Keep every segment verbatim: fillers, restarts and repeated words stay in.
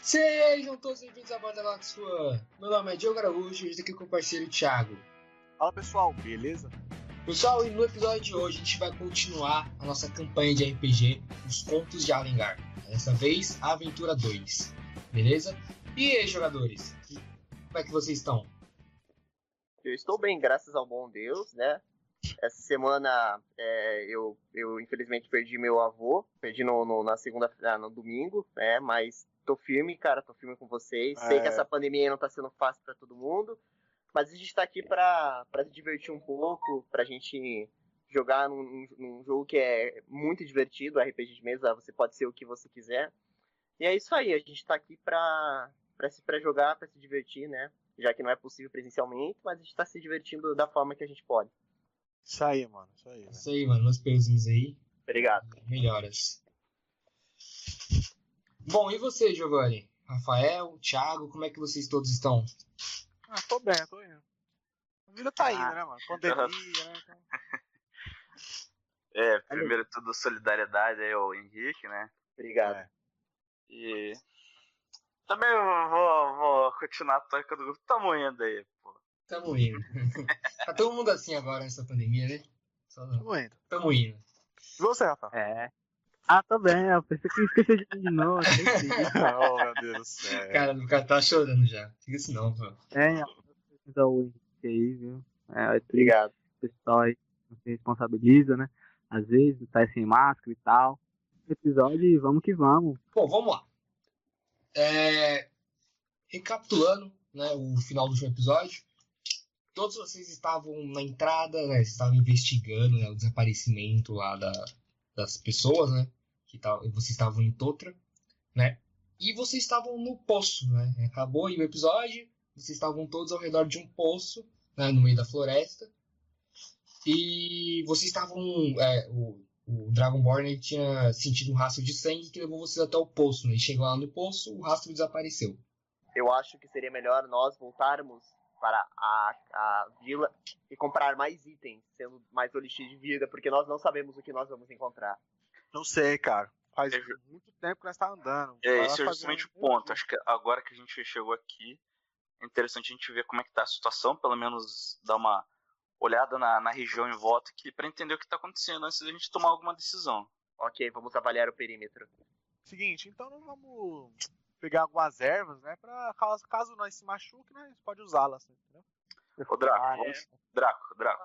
Sejam todos bem-vindos à Banda Galáxia. Meu nome é Diogo Araújo e estou aqui com o parceiro Thiago. Fala pessoal, beleza? Pessoal, e no episódio de hoje a gente vai continuar a nossa campanha de R P G, Os Contos de Alengar. Dessa vez, a Aventura dois, beleza? E aí, jogadores? Como é que vocês estão? Eu estou bem, graças ao bom Deus, né? Essa semana é, eu, eu infelizmente perdi meu avô, perdi no, no, na segunda, ah, no domingo, né? Mas tô firme, cara, tô firme com vocês. É. Sei que essa pandemia não tá sendo fácil pra todo mundo, mas a gente tá aqui pra, pra se divertir um pouco, pra gente jogar num, num jogo que é muito divertido, R P G de mesa, você pode ser o que você quiser. E é isso aí, a gente tá aqui pra, pra, se, pra jogar, pra se divertir, né? Já que não é possível presencialmente, mas a gente tá se divertindo da forma que a gente pode. Isso aí, mano, isso aí. Isso aí, mano, meus pezinhos aí. Obrigado. Melhoras. Bom, e você, Giovanni? Rafael, Thiago, como é que vocês todos estão? Ah, tô bem, tô indo. A vida tá indo, ah, né, mano? Pandemia, né? Então... É, primeiro tudo, solidariedade aí ao Henrique, né? Obrigado. É. E também eu vou, vou continuar tocando. Tamo indo aí, pô. Tamo indo. Tá todo mundo assim agora nessa pandemia, né? Só... Tamo indo. Tamo indo. E você, Rafa? É. Ah, tô bem, eu pensei que esqueci de mim de novo. Oh, meu Deus do céu. Cara, o cara tá chorando já. Fica assim não, pô. É, então o Henrique aí, viu? É, obrigado. O pessoal aí não se responsabiliza, né? Às vezes tá sem máscara e tal. Episódio, vamos que vamos. Bom, vamos lá. É... Recapitulando, né, o final do último episódio. Todos vocês estavam na entrada, né? Vocês estavam investigando, né, o desaparecimento lá da, das pessoas, né? Que tal, vocês estavam em Totra, né? E vocês estavam no poço, né? Acabou aí o episódio. Vocês estavam todos ao redor de um poço, né, no meio da floresta. E vocês estavam... É, o, o Dragonborn ele tinha sentido um rastro de sangue que levou vocês até o poço, né? E chegou lá no poço, o rastro desapareceu. Eu acho que seria melhor nós voltarmos para a, a vila e comprar mais itens, sendo mais O L X de vida, porque nós não sabemos o que nós vamos encontrar. Não sei, cara. Faz é, muito tempo que nós estamos andando. É, esse é justamente o ponto. Acho que agora que a gente chegou aqui, é interessante a gente ver como é que tá a situação, pelo menos dar uma olhada na, na região em volta aqui, para entender o que está acontecendo antes da gente tomar alguma decisão. Ok, vamos avaliar o perímetro. Seguinte, então nós vamos pegar algumas ervas, né, pra caso, caso nós se machuque, né, a gente pode usá-las, entendeu? Ô, Draco, ah, é. Draco, Draco.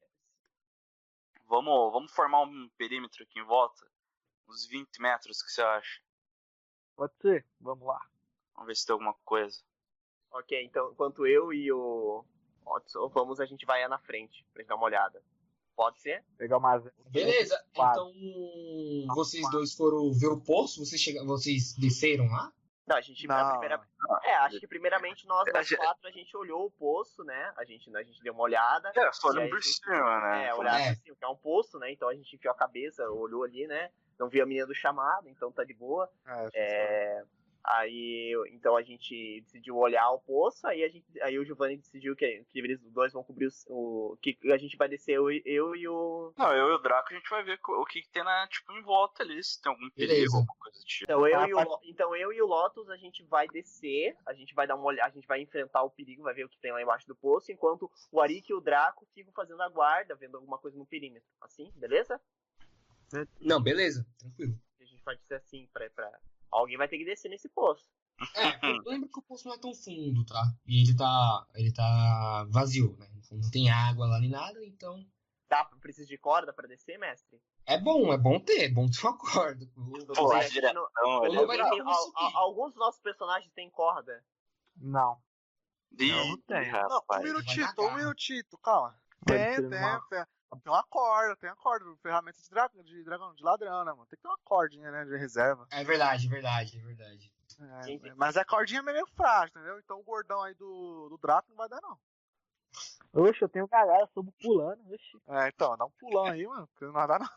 Vamos, vamos formar um perímetro aqui em volta, uns vinte metros, o que você acha? Pode ser, vamos lá. Vamos ver se tem alguma coisa. Ok, então enquanto eu e o Otso vamos, a gente vai na frente pra gente dar uma olhada. Pode ser? Pegar umas... Beleza, então vocês dois foram ver o poço, vocês, chega... vocês desceram lá? Não, a gente... Não. Primeira... É, acho que primeiramente nós, nós quatro, a gente olhou o poço, né? A gente, a gente deu uma olhada. É, só olhando por cima, né? É, olhar é. por cima, que é um poço, né? Então a gente enfiou a cabeça, olhou ali, né? Não viu a menina do chamado, então tá de boa. É, é... Aí, então a gente decidiu olhar o poço, aí, a gente, aí o Giovanni decidiu que, que eles dois vão cobrir o, o... que a gente vai descer, eu, eu e o... Não, eu e o Draco, a gente vai ver o que, que tem na, tipo, em volta ali, se tem algum perigo, alguma coisa do tipo. Então eu, ah, e o, então eu e o Lotus, a gente vai descer, a gente vai dar uma olhada, a gente vai enfrentar o perigo, vai ver o que tem lá embaixo do poço, enquanto o Arik e o Draco ficam fazendo a guarda, vendo alguma coisa no perímetro. Assim, beleza? Não, beleza, tranquilo. A gente pode ser assim, pra... pra... Alguém vai ter que descer nesse poço. É, lembra que o poço não é tão fundo, tá? E ele tá, ele tá vazio, né? Não tem água lá nem nada, então... Tá, precisa de corda pra descer, mestre? É bom, é bom ter, é bom ter uma corda. Pô, é direto, não, não vai tem, al, al, alguns dos nossos personagens têm corda? Não. Não, não tem. Não, um minutito, um minutito, calma. Tem, tem, tem. Tem uma corda, tem uma corda, ferramenta de dragão, de dragão, de ladrão, né, mano? Tem que ter uma cordinha, né, de reserva. É verdade, é verdade, é verdade. É, mas a cordinha é meio frágil, entendeu? Então o gordão aí do, do Draco não vai dar, não. Oxe, eu tenho galera, subo pulando, oxe. É, então, dá um pulão aí, mano, porque não vai dar, não.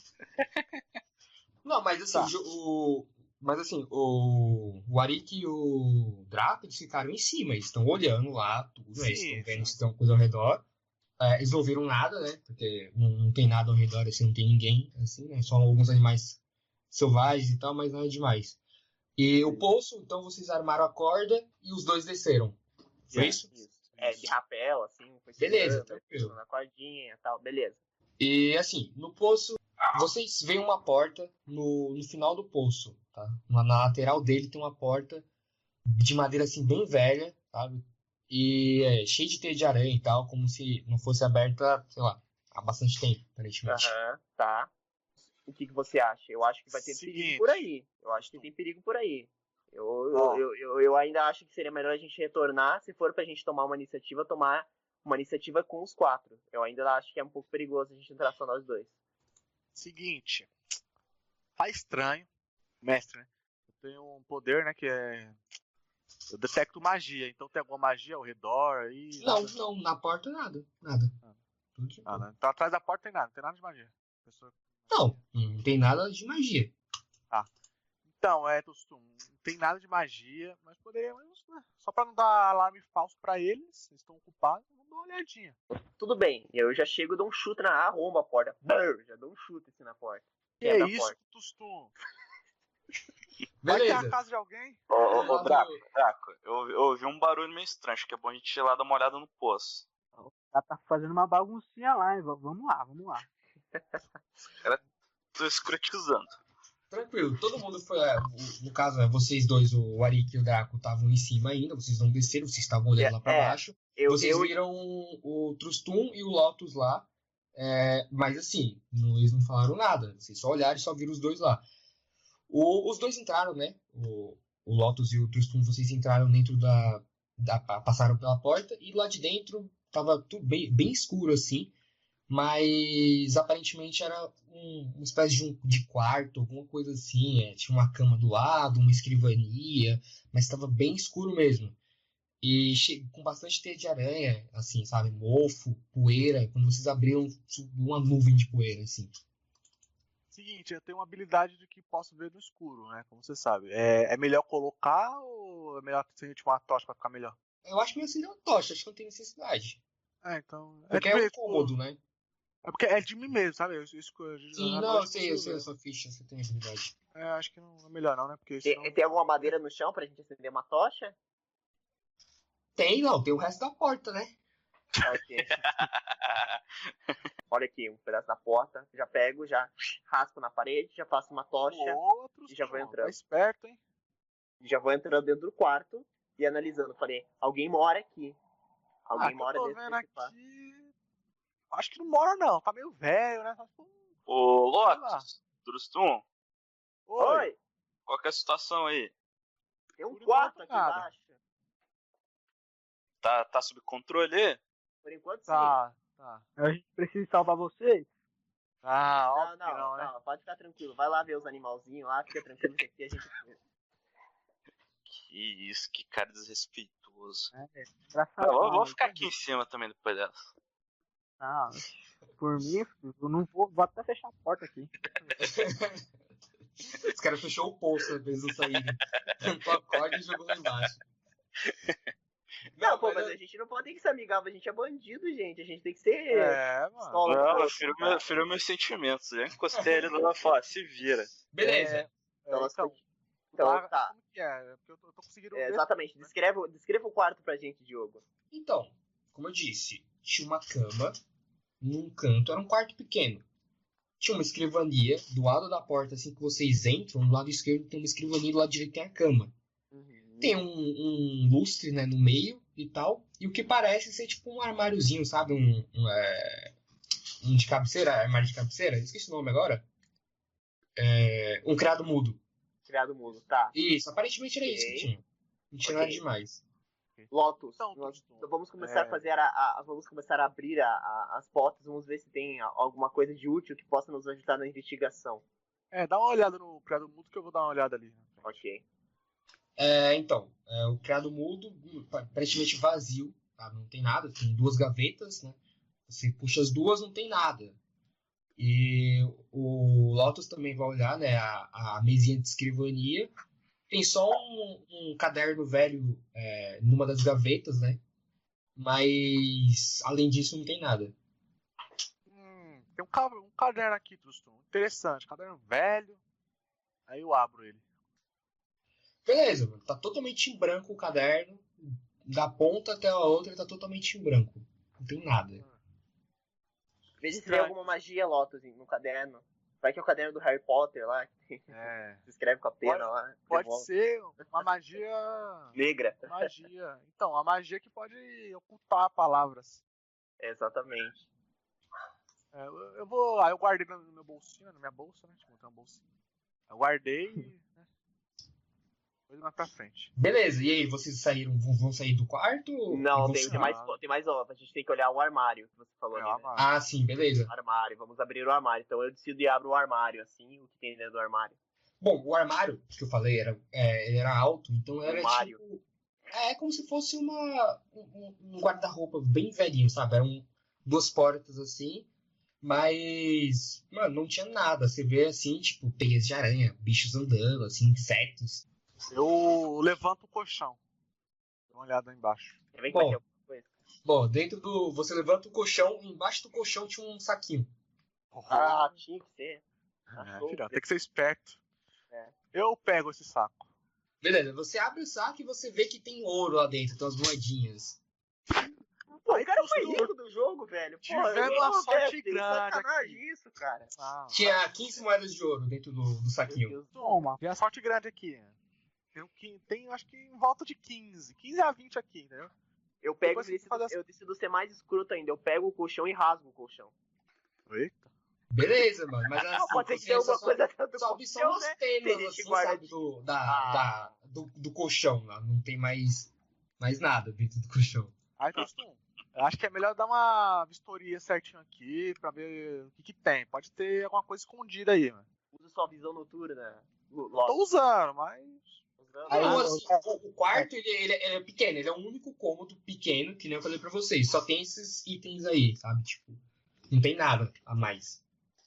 Não, mas assim, tá. o... Mas assim, o, o Arik e o Draco, eles ficaram em cima, eles estão olhando lá, tudo, sim, eles estão vendo se tem uma coisa ao redor. É, eles não viram nada, né? Porque não, não tem nada ao redor, assim, não tem ninguém, assim, né? Só alguns animais selvagens e tal, mas nada demais. E o poço, então vocês armaram a corda e os dois desceram. Foi É, isso? isso. É, de rapel, assim, foi Beleza, segurando, tranquilo. na cordinha e tal, beleza. E assim, no poço, vocês veem uma porta no, no final do poço, tá? Na, na lateral dele tem uma porta de madeira assim bem velha, sabe? E é cheia de teia de aranha e tal, como se não fosse aberta, sei lá, há bastante tempo, aparentemente. Aham, tá. O que, que você acha? Eu acho que vai ter Seguinte. perigo por aí. Eu acho que tem perigo por aí. Eu, Ó. eu, eu, eu ainda acho que seria melhor a gente retornar, se for pra gente tomar uma iniciativa, tomar uma iniciativa com os quatro. Eu ainda acho que é um pouco perigoso a gente entrar só nós dois. Seguinte. Tá estranho. Mestre, né? Eu tenho um poder, né, que é... Eu detecto magia. Então tem alguma magia ao redor aí? Não, nada? não, na porta nada, nada. Ah. Tudo de Ah, boa. né? Então atrás da porta tem nada, não tem nada de magia. Pessoa... Não, não tem nada de magia. Então, é, Tostum, não tem nada de magia, mas poderíamos, né? Só pra não dar alarme falso pra eles, eles estão ocupados, vamos dar uma olhadinha. Tudo bem, eu já chego e dou um chute na arromba a porta. Brrr, já dou um chute assim na porta. Que Quebra é a isso, porta. Tostum? Vai ter a Beleza. casa de alguém? Ô, ô, ô, Lá Draco, do- Draco, eu, ouvi- eu ouvi um barulho meio estranho, acho que é bom a gente ir lá dar uma olhada no poço. O cara tá fazendo uma baguncinha lá, hein? V- Vamos lá, vamos lá. Tô escrotizando. Tranquilo, todo mundo foi. é, o- No caso, é, vocês dois, o Arik e o Draco, estavam em cima ainda, vocês não desceram, vocês estavam olhando lá pra É, baixo. Eu, Vocês eu, viram o Trustum e o Lotus lá, é, mas assim, não- eles não falaram nada, vocês só olharam e só viram os dois lá. O- os dois entraram, né? O, o Lotus e o Trustum, vocês entraram dentro da, da. passaram pela porta e lá de dentro tava tudo bem, bem escuro assim. Mas aparentemente era um, uma espécie de, um, de quarto, alguma coisa assim. É, tinha uma cama do lado, uma escrivania, mas estava bem escuro mesmo. E che- com bastante teia de aranha, assim, sabe? Mofo, poeira. Quando vocês abriram, subiu uma nuvem de poeira, assim. Seguinte, eu tenho uma habilidade de que posso ver no escuro, né? Como você sabe. É, é melhor colocar ou é melhor se a gente uma tocha pra ficar melhor? Eu acho que ia acender uma tocha, acho que não tem necessidade. É, então. Porque é, é, tipo, um cômodo, né? É porque é de mim mesmo, sabe? Eu, eu, eu, Sim, eu, não, eu, eu sei, eu sei a sua ficha, você tem habilidade. É, acho que não é melhor não, né? Porque tem, senão... tem alguma madeira no chão pra gente acender uma tocha? Tem, não, tem o resto da porta, né? Ok. Olha aqui, um pedaço da porta. Já pego, já raspo na parede, já faço uma tocha. Outros, e já vou pô, entrando. Tá esperto, hein? Já vou entrando dentro do quarto e analisando. Falei, alguém mora aqui. Alguém Ah, que mora eu tô dentro vendo desse quarto. aqui... Acho que não mora não, tá meio velho, né? Só se for um- Ô, Sei lá. Lotus, Trustum, Oi, Oi, qual que é a situação aí? tem um Por quarto enquanto, aqui nada. embaixo. Tá, tá sob controle aí? Por enquanto, sim. tá, tá. A gente precisa salvar vocês? Ah, Não, óbvio não, que não, né? não, pode ficar tranquilo. Vai lá ver os animalzinhos lá, fica tranquilo que aqui a gente... Que isso, que cara desrespeitoso. É, engraçado. Eu vou, vou né? ficar aqui em cima também depois dessa. Não, por mim, eu não vou, vou até fechar a porta aqui. Os caras fechou o poço pra eles não saírem. Tampou a corda e jogou lá embaixo. Não, pô, mas mas eu- a gente não pode ter que ser amigável, a gente é bandido, gente. A gente tem que ser... É, mano. pistola, Não, pô. eu firo, meu, firo meus sentimentos. Eu encostei ele lá fora, se vira. Beleza. É, Então, nós então, Então, lá, tá. como que é? Porque eu tô, eu tô conseguindo É, ver. exatamente. Descreva, descreva o quarto pra gente, Diogo. Então, como eu disse, tinha uma cama num canto, era um quarto pequeno. Tinha uma escrivania do lado da porta, assim que vocês entram, do lado esquerdo tem uma escrivania, do lado direito tem a cama. Tem um, um lustre, né, no meio e tal, e o que parece ser tipo um armáriozinho, sabe? Um, um, é, um de cabeceira, armário de cabeceira, esqueci o nome agora. É, um criado mudo. Criado mudo, tá. Isso, aparentemente era isso que Ok. tinha. Não tinha Ok. nada demais. Lotus, Então, nós Tusto, vamos começar é. a fazer a, a- vamos começar a abrir a- a- as portas, vamos ver se tem a- alguma coisa de útil que possa nos ajudar na investigação. É, dá uma olhada no criado mudo que eu vou dar uma olhada ali. Ok. É, então, é, o criado mudo, hum, aparentemente vazio, tá? Não tem nada, tem duas gavetas, né? Você puxa as duas, não tem nada. E o Lotus também vai olhar, né, a, a mesinha de escrivania. Tem só um, um caderno velho é, numa das gavetas, né? Mas, além disso, não tem nada. Hum, tem um, ca- um caderno aqui, Truston. Interessante, caderno velho. Aí eu abro ele. Beleza, mano. Tá totalmente em branco o caderno. Da ponta até a outra tá totalmente em branco. Não tem nada. Vê se tem alguma magia, Lotus, no caderno. Vai que é o caderno do Harry Potter lá. Que É. se escreve com a pena Pode- lá. Pode devolve. ser uma magia. Negra. Magia. Então, a magia que pode ocultar palavras. Exatamente. É, eu, eu vou. Aí eu guardei no meu bolsinho, na minha bolsa, né? Tipo, eu tenho uma bolsinha. Eu guardei e. Né, coisa mais pra frente. Beleza, e aí, vocês saíram, vão, vão sair do quarto? E Não, vão tem, se- tem mais, tem mais ó, a gente tem que olhar o armário que você falou É, ali, né? Ah, sim, beleza. Armário, vamos abrir o armário. Então eu decido e abro o armário, assim, o que tem dentro do armário. Bom, o armário que eu falei era, é, ele era alto, então era Armário. tipo. É como se fosse uma, um, um guarda-roupa bem velhinho, sabe? Eram duas portas assim, mas. Mano, não tinha nada. Você vê assim, tipo, teias de aranha, bichos andando, assim, insetos. Eu levanto o colchão. Dá uma olhada aí embaixo. Quer ver que Bom. vai ter alguma coisa? Bom, dentro do. Você levanta o colchão, embaixo do colchão tinha um saquinho. Ah, tinha que ser. É, Achou. filhão, tem que ser esperto. É. Eu pego esse saco. Beleza, você abre o saco e você vê que tem ouro lá dentro, tem umas moedinhas. Pô, Aí o cara foi custou. rico do jogo, velho. Pô, Tivemos eu- uma Pô, sorte velho, grande sacanagem aqui. isso, cara. Ah, Tinha quinze moedas de ouro dentro do, do Meu saquinho. Deus. Toma. tem a sorte grande aqui. Tem, um quin- tem acho que em volta de quinze. quinze a vinte aqui, entendeu? Eu pego, Depois eu você decido, faz essa- eu decido ser mais escroto ainda. Eu pego o colchão e rasgo o colchão. Eita. Beleza, mano, mas assim, Não, pode ser que você tenha só- alguma coisa dentro do sobe só colchão, umas né? penas, Tem gente assim, que guarda sabe, do, da, Ah. da- do, do colchão lá. Não tem mais, mais nada dentro do colchão. Aí, Tostum, eu acho que é melhor dar uma vistoria certinho aqui pra ver o que, que tem. Pode ter alguma coisa escondida aí, mano. Usa sua visão noturna. Lu- Tô Lotus. usando, mas. Usando. Aí, Ah, o, não, assim, o, o quarto, ele, ele, ele é pequeno, ele é um único cômodo pequeno, que nem eu falei pra vocês. Só tem esses itens aí, sabe? Tipo, não tem nada a mais.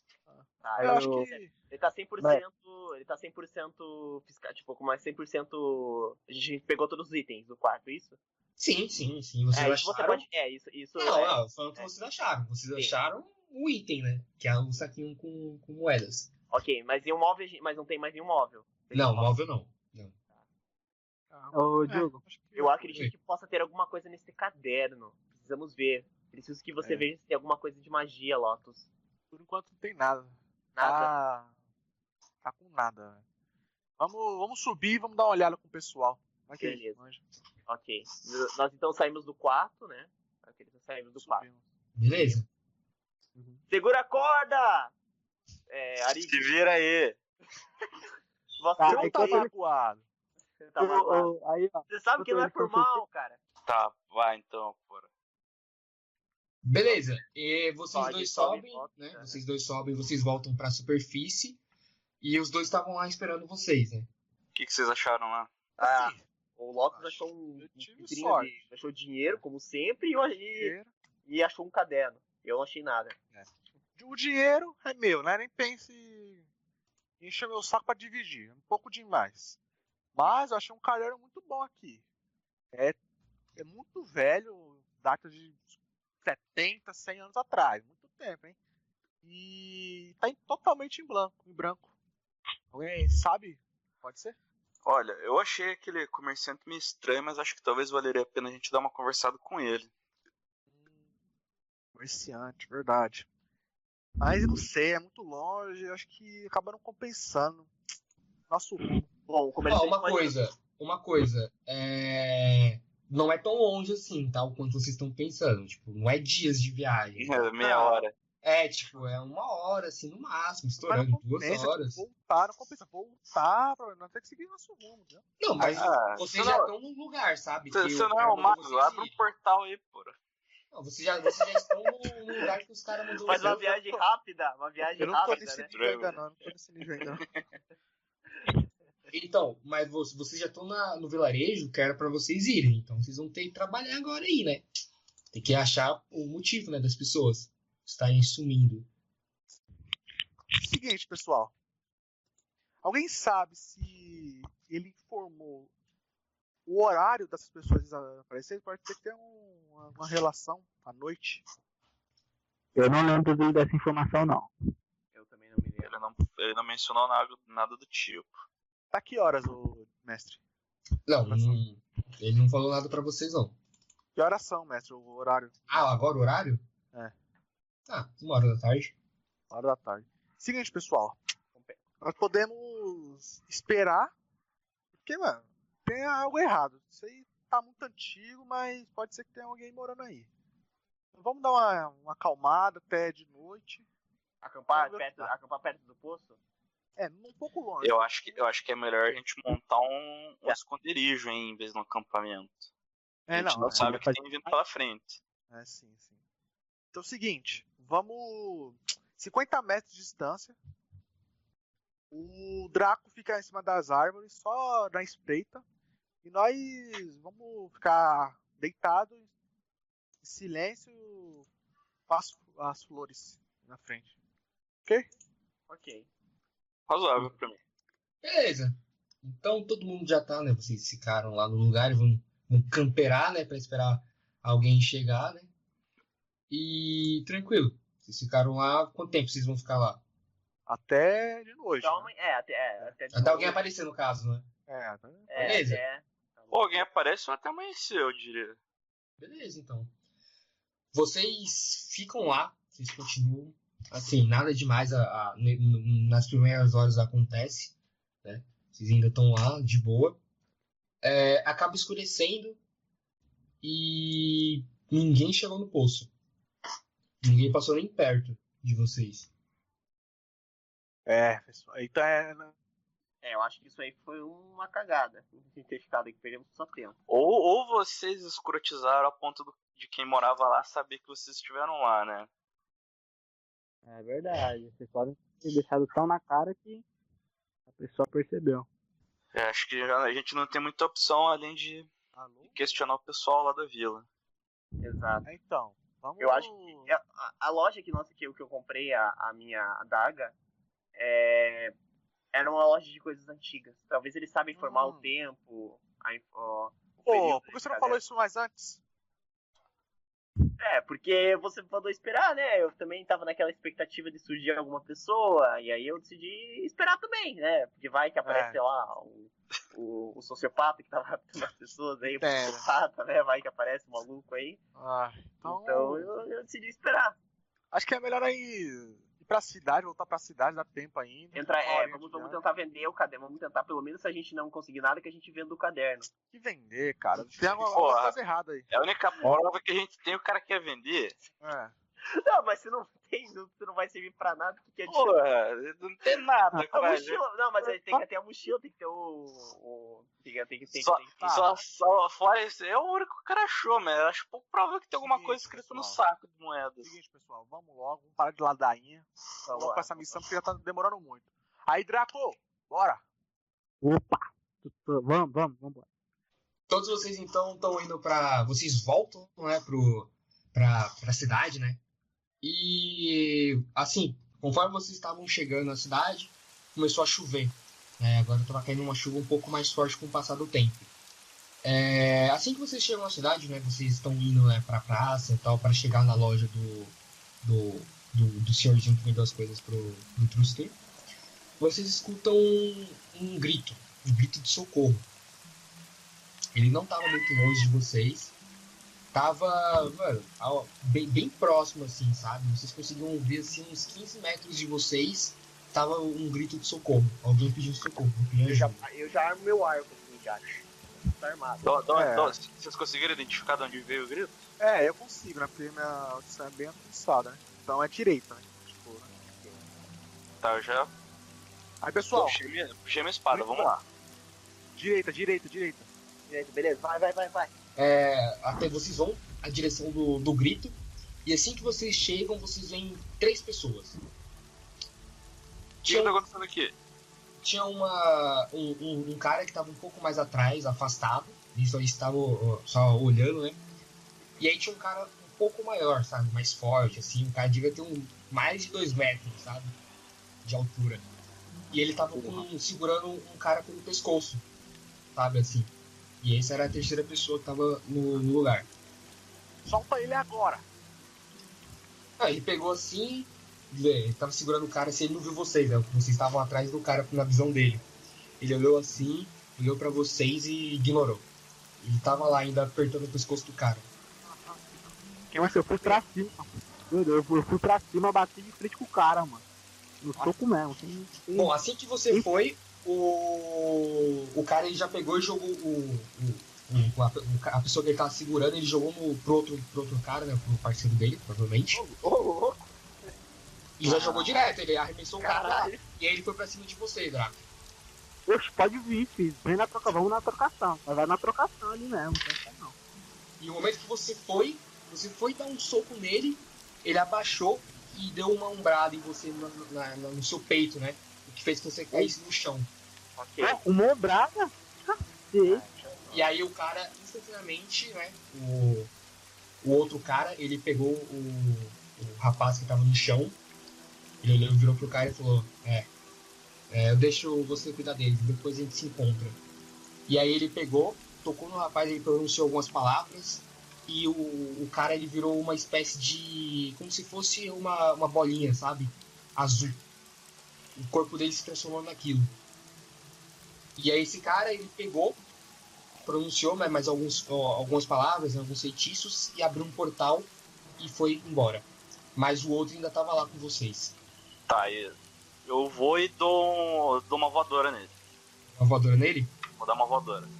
Ah, Eu eu- acho que. Ele tá cem por cento. Ele tá cem por cento fiscal. Tipo, com mais cem por cento. A gente pegou todos os itens do quarto, isso? Sim, sim, sim. Vocês É, isso você acharam... pode. É, isso. isso Não, é, não, falando o que é. vocês acharam. Vocês Sim. acharam o item, né? Que é o saquinho com, com moedas. Ok, mas e um móvel, mas não tem mais nenhum móvel. Tem Não, um móvel não. não. Ah, Ô, é, Diogo, acho que- Eu acredito que possa ter alguma coisa nesse caderno. Precisamos ver. Preciso que você É. veja se tem alguma coisa de magia, Lotus. Por enquanto não tem nada. Nada? Tá, tá com nada. velho. Vamos, vamos subir e vamos dar uma olhada com o pessoal. Vai que eles Beleza. manjam. Ok. Nós então saímos do quarto, né? Ok, então saímos do quarto. Subimos. Beleza? Segura a corda! É, Ari, Se vira aí. você Tá, não Não tá, tá enquanto ele- magoado. você tá magoado. ô, ô, aí, ó. Você sabe que não é por mal, cara. Tá, vai então, porra. Beleza. E vocês Pode, dois sobe, sobem, volta, né? né? Vocês dois sobem, vocês voltam pra superfície. E os dois estavam lá esperando vocês, né? O que, que vocês acharam lá? Ah, Assim, o Lotus acho- achou um, eu um tive vidrinho sorte. de, achou dinheiro, como sempre, e, eu- e, dinheiro. e achou um caderno. Eu não achei nada. O dinheiro é meu, né? Nem pense em encher meu saco pra dividir. Um pouco demais. Mas eu achei um caderno muito bom aqui. É, é muito velho, data de setenta, cem anos atrás. Muito tempo, hein? E tá em- totalmente em branco, em branco. Alguém sabe? Pode ser? Olha, eu achei aquele comerciante meio estranho, mas acho que talvez valeria a pena a gente dar uma conversada com ele. Comerciante, verdade. Mas eu não sei, é muito longe, eu acho que acabaram compensando. Nosso rumo. Bom, o Ó, comerciante uma pode- coisa, uma coisa. É... Não é tão longe assim, tá? O quanto vocês estão pensando. Tipo, não é dias de viagem. Meia Ah, hora. É, tipo, é uma hora, assim, no máximo, Mas estourando, não duas compensa, horas. Tipo, voltar, não compensa. Voltar, pra nós ter que seguir nosso rumo, entendeu? Não, mas Ah, vocês você já não- estão num lugar, sabe? Você que você o não é cara o mandou mago, vocês abre um irem. portal aí, porra. Não, vocês já, vocês já estão no, no lugar que os caras mandou Faz uma vocês. viagem rápida, uma viagem Eu não tô rápida, nesse né? nível ainda não, não tô nesse nível ainda não. Então, mas vo- vocês já estão na- no vilarejo que era pra vocês irem. Então vocês vão ter que trabalhar agora aí, né? Tem que achar o motivo, né, das pessoas estarem sumindo. Seguinte, pessoal. Alguém sabe se ele informou o horário dessas pessoas aparecerem? Pode ter que ter um- uma, uma relação à noite. Eu não lembro dele dessa informação, não. Eu também não me lembro. Ele não, ele não mencionou nada, nada do tipo. Tá que horas, ô mestre? Não, não, ele não falou nada pra vocês, não. Que horas são, mestre? O horário? Ah, agora o horário? É. Ah, uma hora da tarde. Hora da tarde. Seguinte, pessoal. Nós podemos esperar. Porque, mano, tem algo errado. Isso aí tá muito antigo, mas pode ser que tenha alguém morando aí. Então, vamos dar uma, uma acalmada até de noite. Acampar perto, acampar perto do poço? É, um pouco longe. Eu acho que, eu acho que é melhor a gente montar um, um esconderijo, hein, em vez de um acampamento. A É, gente não, não é, sabe o que fazer- tem vindo pela frente. É, sim, sim. Então é o seguinte, vamos... cinquenta metros de distância. O Draco fica em cima das árvores, só na espreita. E nós vamos ficar deitados, em silêncio, com as, as flores na frente. Ok? Ok. Razoável pra mim. Beleza. Então todo mundo já tá, né? Vocês ficaram lá no lugar e vão, vão camperar, né? Pra esperar alguém chegar, né? E tranquilo. Vocês ficaram lá. Quanto tempo vocês vão ficar lá? Até de noite. Então, né? é, até, é, até, de Até alguém noite. aparecer, no caso, né? É, tá- É, Beleza. até- Ou alguém aparece ou até amanhecer, eu diria. Beleza, então. Vocês ficam lá, vocês continuam. Assim, nada demais a, a- ne- n- nas primeiras horas acontece, né? Vocês ainda estão lá, de boa. É, acaba escurecendo e ninguém chegou no poço. Ninguém passou nem perto de vocês. É, pessoal. Então é. É, eu acho que isso aí foi uma cagada. De ter ficado aqui, perdemos só tempo. Ou, ou vocês escrotizaram a ponto do- de quem morava lá saber que vocês estiveram lá, né? É verdade. Vocês podem ter deixado tão na cara que a pessoa percebeu. Eu acho que já- a gente não tem muita opção além de Alô? questionar o pessoal lá da vila. Exato. Então, vamos. Eu acho que a, a- a loja que, nossa, que, eu, que eu comprei, a, a minha adaga, é, era uma loja de coisas antigas. Talvez eles sabem informar Hum. o tempo, a, inf- ó, o Pô, período por que você de não cada- falou isso mais antes? É, porque você mandou esperar, né? Eu também tava naquela expectativa de surgir alguma pessoa, e aí eu decidi esperar também, né? Porque vai que aparece, É. sei lá, o, o, o sociopata que tava raptando as pessoas aí, o É. psicopata, né? Vai que aparece um maluco aí. Ah, então. Então eu, eu decidi esperar. Acho que é melhor aí ir pra cidade, voltar pra cidade, dá tempo ainda. Entrar, Uma é, horinha vamos, de vamos viagem. tentar vender o caderno. Vamos tentar, pelo menos, se a gente não conseguir nada, que a gente venda o caderno. Que vender, cara. Tem alguma, Porra. alguma coisa errada aí. É a única prova que a gente tem, o cara quer vender. É. Não, mas se não tem, não, se não vai servir pra nada, o que adianta? Porra, não tem nada, A cara. mochila, não, mas aí tem que ter a mochila, tem que ter o. o tem que tem que tem, Só, que- tem que ter. só, só fora isso, é o único que o cara achou, mas acho pouco provável que tem alguma Seguinte, coisa escrita no pessoal. saco de moedas. Seguinte, pessoal, vamos logo, vamos parar de ladainha. Vamos Vamos logo lá. pra essa missão porque já tá demorando muito. Aí, Draco, bora! Opa! Tu- tu- Vamos, vamos, vamos embora. Todos vocês então estão indo pra. Vocês voltam, né, pro, pra, pra cidade, né? E assim, conforme vocês estavam chegando na cidade, começou a chover. Né? Agora estava caindo uma chuva um pouco mais forte com o passar do tempo. É, assim que vocês chegam na cidade, né, vocês estão indo, né, pra praça e tal, para chegar na loja do, do, do, do senhorzinho que vendeu as coisas pro, pro Truster, vocês escutam um, um grito, um grito de socorro. Ele não estava muito longe de vocês. Tava, mano, ao- bem, bem próximo, assim, sabe? Vocês conseguiam ouvir, assim, uns quinze metros de vocês. Tava um grito de socorro. Alguém pedindo socorro. pedindo Eu já, ajuda. eu já armo meu arco, assim, já. Tá armado. Dó- dó- É. dó- Vocês conseguiram identificar de onde veio o grito? É, eu consigo, né? Porque minha audição é bem avançada, né? Então é direita, né? Tipo, né? Tá, eu já Aí, pessoal, puxei minha, puxei minha espada, Muito vamos lá. direita, direita, direita. Direito, beleza? Vai, vai, vai, vai. É, até vocês vão à direção do, do grito. E assim que vocês chegam, vocês veem três pessoas. O que Tinha, tá acontecendo aqui? tinha uma, um, um, um cara que tava um pouco mais atrás, afastado. E só estava ó, só olhando, né? E aí tinha um cara um pouco maior, sabe? Mais forte, assim. Um cara devia ter um, mais de dois metros, sabe? De altura. E ele tava com, segurando um cara pelo pescoço, sabe? Assim. E essa era a terceira pessoa que tava no, no lugar. Solta ele agora. Ah, ele pegou assim, ele tava segurando o cara assim, ele não viu vocês, né? Vocês estavam atrás do cara na visão dele. Ele olhou assim, olhou pra vocês e ignorou. Ele tava lá ainda apertando o pescoço do cara. Quem vai Eu ser fui o pra cima. Meu Deus, eu fui pra cima, bati de frente com o cara, mano. No soco mesmo. Tem, tem... Bom, assim que você foi, o, o cara ele já pegou e jogou o, o, o, a, a pessoa que ele tava segurando, ele jogou no, pro, outro, pro outro cara, né, pro parceiro dele, provavelmente. Ô, louco. E já jogou direto, ele arremessou o cara pra lá. Caralho. E aí ele foi pra cima de você, Draco. Oxe, pode vir, filho. Vem na troca, vamos na trocação. Mas vai na trocação ali mesmo, não pensa não. E no momento que você foi, você foi dar um soco nele, ele abaixou e deu uma umbrada em você na, na, na, no seu peito, né? O que fez que você caísse no chão. Ok. É, uma obrada? Cacete. E aí o cara, instantaneamente, né? O, o outro cara, ele pegou o, o rapaz que tava no chão, ele olhou, virou pro cara e falou, é, é, eu deixo você cuidar deles, depois a gente se encontra. E aí ele pegou, tocou no rapaz, ele pronunciou algumas palavras, e o, o cara ele virou uma espécie de, como se fosse uma, uma bolinha, sabe? Azul. O corpo dele se transformou naquilo. E aí esse cara, ele pegou, pronunciou né, mais alguns, ó, algumas palavras, né, alguns feitiços, e abriu um portal e foi embora. Mas o outro ainda tava lá com vocês. Tá, e eu vou e dou, dou uma voadora nele. Uma voadora nele? Vou dar uma voadora.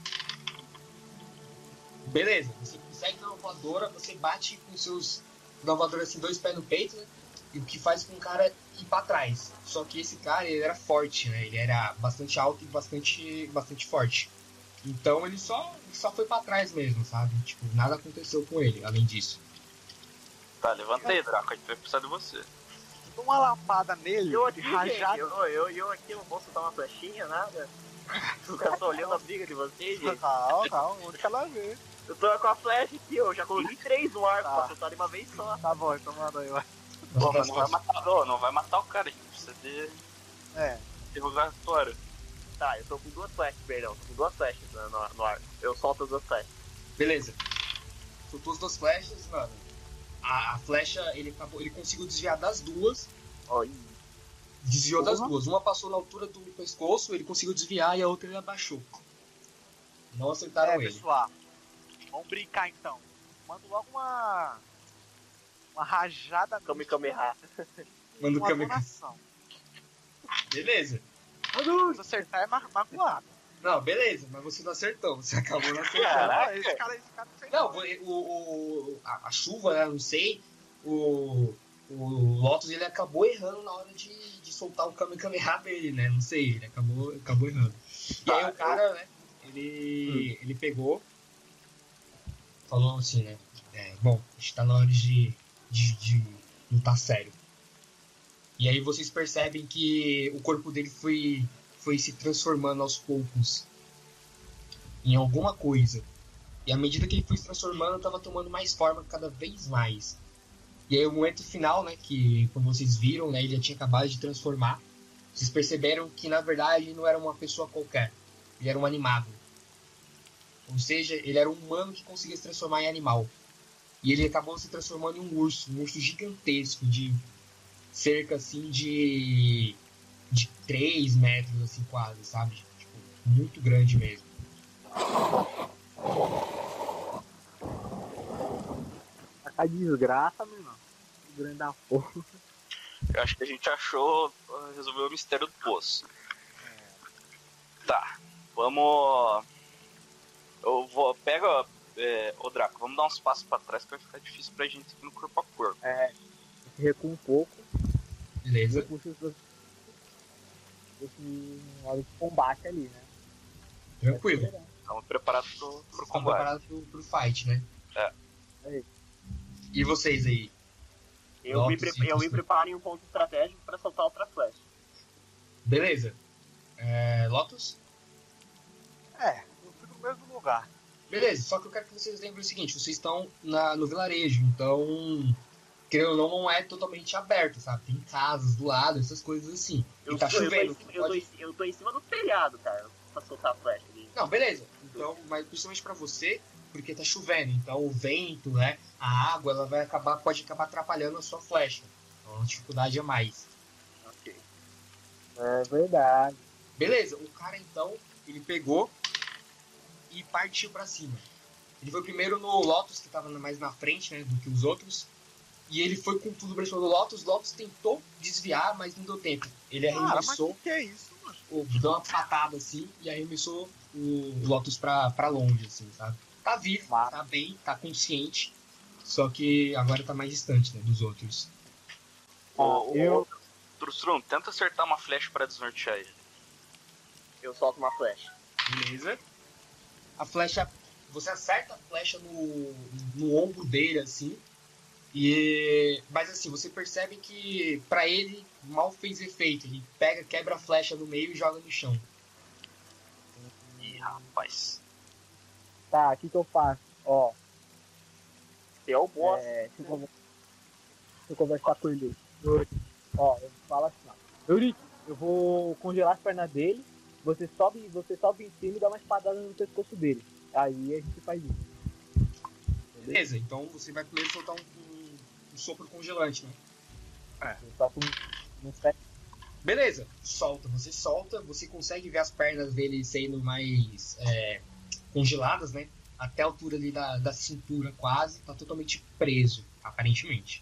Beleza, você consegue dar uma voadora, você bate com seus. Dá uma voadora assim, dois pés no peito, né? E o que faz com o cara ir pra trás. Só que esse cara, ele era forte, né? Ele era bastante alto e bastante, bastante forte. Então ele só, só foi pra trás mesmo, sabe? Tipo, nada aconteceu com ele, além disso. Tá, levantei, Draco, a gente vai precisar de você. Dou uma lapada nele, Eu aqui, de gente, rajada. eu, eu, eu aqui não posso dar uma flechinha, nada. Os caras estão olhando a briga de vocês, gente. Calma, calma, deixa ela ver. Eu tô com a flecha aqui, eu já coloquei três no arco Tá. pra soltar de uma vez só. Tá bom, então manda aí, vai. Pô, mas não vai matar, ô, não vai matar o cara, a gente precisa de É, interrogatório. Tá, eu tô com duas flechas, perdão, tô com duas flechas no, no, no arco. Eu solto as duas flechas. Beleza. Soltou as duas flechas, mano. A, a flecha, ele, acabou, ele conseguiu desviar das duas. Ó, ih, Desviou das Porra. duas. Uma passou na altura do pescoço, ele conseguiu desviar, e a outra ele abaixou. Não acertaram é, ele. pessoal. Vamos brincar então. Manda logo uma. Uma rajada Kame mística, Kameha. Manda o uma Kame- donação. Beleza. Se acertar é ma- magoado. Não, beleza, mas você não acertou. Você acabou não acertando. Caraca. Esse cara, esse cara não fez Não, nada. o, o, a, a chuva, né, não sei. O, o Lotus ele acabou errando na hora de, de soltar o Kame Kameha dele, né? Não sei, ele acabou, acabou errando. E aí Tá, o cara, né? Ele, ele pegou, falou assim, né? É, bom, a gente tá na hora de, de, de lutar sério. E aí vocês percebem que o corpo dele foi, foi se transformando aos poucos em alguma coisa. E à medida que ele foi se transformando, estava tomando mais forma cada vez mais. E aí o momento final, né, que como vocês viram, né, ele já tinha acabado de transformar. Vocês perceberam que na verdade ele não era uma pessoa qualquer. Ele era um animado. Ou seja, ele era um humano que conseguia se transformar em animal. E ele acabou se transformando em um urso, um urso gigantesco, de cerca assim de de três metros assim quase, sabe? Tipo, muito grande mesmo. A desgraça, meu irmão. O grande da porra. Eu acho que a gente achou, resolveu o mistério do poço. Tá, vamos. Eu vou. Pega. É, ô Draco, vamos dar uns passos pra trás que vai ficar difícil pra gente aqui no corpo a corpo. É. Recua um pouco. Beleza? Puxa os esse modo de combate ali, né? Tranquilo. Estamos preparados pro, pro Estão combate. preparados pro, pro fight, né? É. Aí. E vocês aí? Eu, me, Lotus, pre- eu me sim. preparo em um ponto estratégico pra soltar outra flecha. Beleza. É, Lotus? É, eu fui no mesmo lugar. Beleza, só que eu quero que vocês lembrem o seguinte, vocês estão na, no vilarejo, então, querendo ou não, não é totalmente aberto, sabe? Tem casas do lado, essas coisas assim. Eu, e tá tô, eu, tô chovendo. em cima, eu, tô em, eu tô em cima do telhado, cara, pra soltar a flecha ali. Não, beleza. Então, mas principalmente pra você, porque tá chovendo, então o vento, né, a água, ela vai acabar, pode acabar atrapalhando a sua flecha. Então a dificuldade é mais. Ok. É verdade. Beleza, o cara então, ele pegou, e partiu pra cima. Ele foi primeiro no Lotus, que tava mais na frente, né, do que os outros. E ele foi com tudo pra cima do Lotus. Lotus tentou desviar, mas não deu tempo. Ele arremessou. Cara, mas que, que é isso, mano? Deu uma patada assim e arremessou o Lotus pra, pra longe, assim, sabe? Tá vivo, Mas... tá bem, tá consciente. Só que agora tá mais distante, né, dos outros. Ô, eu... Trustrum, tenta acertar uma flecha pra desnortear ele. Eu solto uma flecha. Beleza. A flecha. Você acerta a flecha no, no ombro dele, assim. E, mas assim, você percebe que pra ele mal fez efeito. Ele pega, quebra a flecha no meio e joga no chão. Ih, rapaz. Tá, o que que eu faço? Ó, Você é o boss. é, deixa eu conver- deixa eu conversar com ele. Eurico. Ó, eu falo assim, ó. Eurico, eu vou congelar as pernas dele, você sobe, você sobe em cima e dá uma espadada no pescoço dele. Aí a gente faz isso. Beleza, então você vai primeiro soltar um, um, um sopro congelante, né? Eu faço um, um set- Beleza, solta, você solta, você consegue ver as pernas dele sendo mais é, congeladas, né? Até a altura ali da, da cintura quase, tá totalmente preso, aparentemente.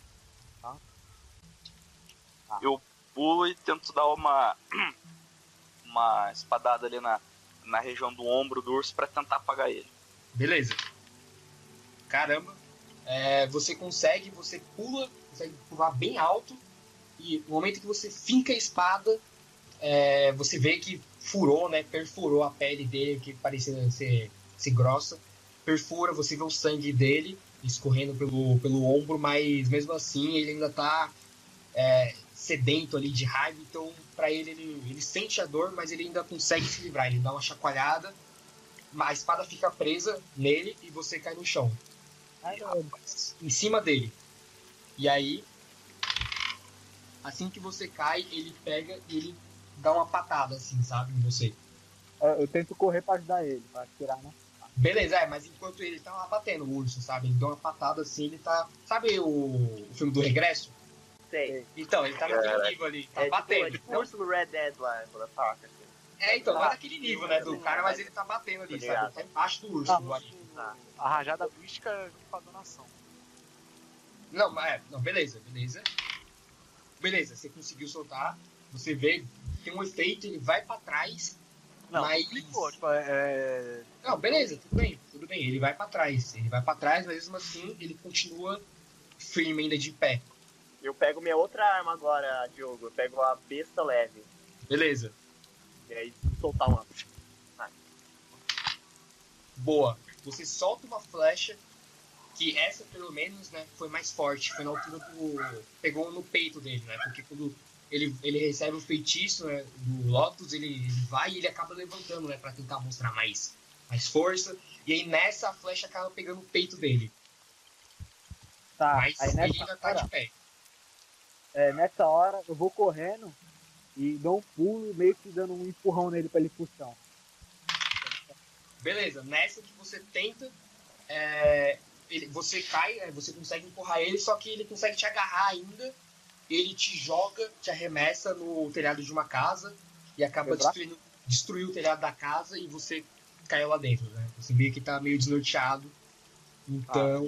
Eu pulo e tento dar uma uma espadada ali na, na região do ombro do urso pra tentar apagar ele. Beleza. Caramba, é, você consegue, você pula, consegue pular bem alto, e no momento que você finca a espada, é, você vê que furou, né? Perfurou a pele dele, que parecia ser, ser grossa. Perfura, você vê o sangue dele escorrendo pelo, pelo ombro, mas mesmo assim ele ainda tá é, sedento ali de raiva, então pra ele, ele, ele sente a dor, mas ele ainda consegue se livrar. Ele dá uma chacoalhada, a espada fica presa nele e você cai no chão. Ai, não, Em cima dele. E aí, assim que você cai, ele pega e ele dá uma patada, assim, sabe, em você. eu, eu tento correr pra ajudar ele, pra tirar, né? Beleza, é, mas enquanto ele tá lá batendo o urso, sabe? Ele dá uma patada assim, ele tá. Sabe o, o filme do Regresso? Sei. Então, ele tá naquele Caraca. nível ali, tá É batendo. tipo, é tipo Então- o urso do Red Dead lá, quando ataca. Assim. é, então, não é naquele nível, né, do cara, mas ele tá batendo ali, sabe? Ele tá embaixo do urso. Ah, do anime. A rajada mística junto com a donação. Não, mas é, não, beleza, beleza. Beleza, você conseguiu soltar, você vê, tem um efeito, ele vai pra trás. Não, Mas- complicou. Tipo, é... Não, beleza, tudo bem, tudo bem. Ele vai pra trás. Ele vai pra trás, mas mesmo assim ele continua firme ainda de pé. Eu pego minha outra arma agora, Diogo. Eu pego a besta leve. Beleza. E aí soltar uma. Boa. Você solta uma flecha, que essa pelo menos, né, foi mais forte. Foi na altura do. Pegou no peito dele, né? Porque quando ele, ele recebe o feitiço, né, do Lotus, ele, ele vai e ele acaba levantando, né? Pra tentar mostrar mais, mais força. E aí nessa a flecha acaba pegando o peito dele. Tá, Mas aí ele nessa ainda tá hora, de pé. é, nessa hora eu vou correndo e dou um pulo, meio que dando um empurrão nele pra ele ir pro chão. Beleza, nessa que você tenta, é, ele, você cai, é, você consegue empurrar ele, só que ele consegue te agarrar ainda, ele te joga, te arremessa no telhado de uma casa e acaba Quebrar? destruindo, destruiu o telhado da casa e você caiu lá dentro, né? Você vê que tá meio desnorteado, então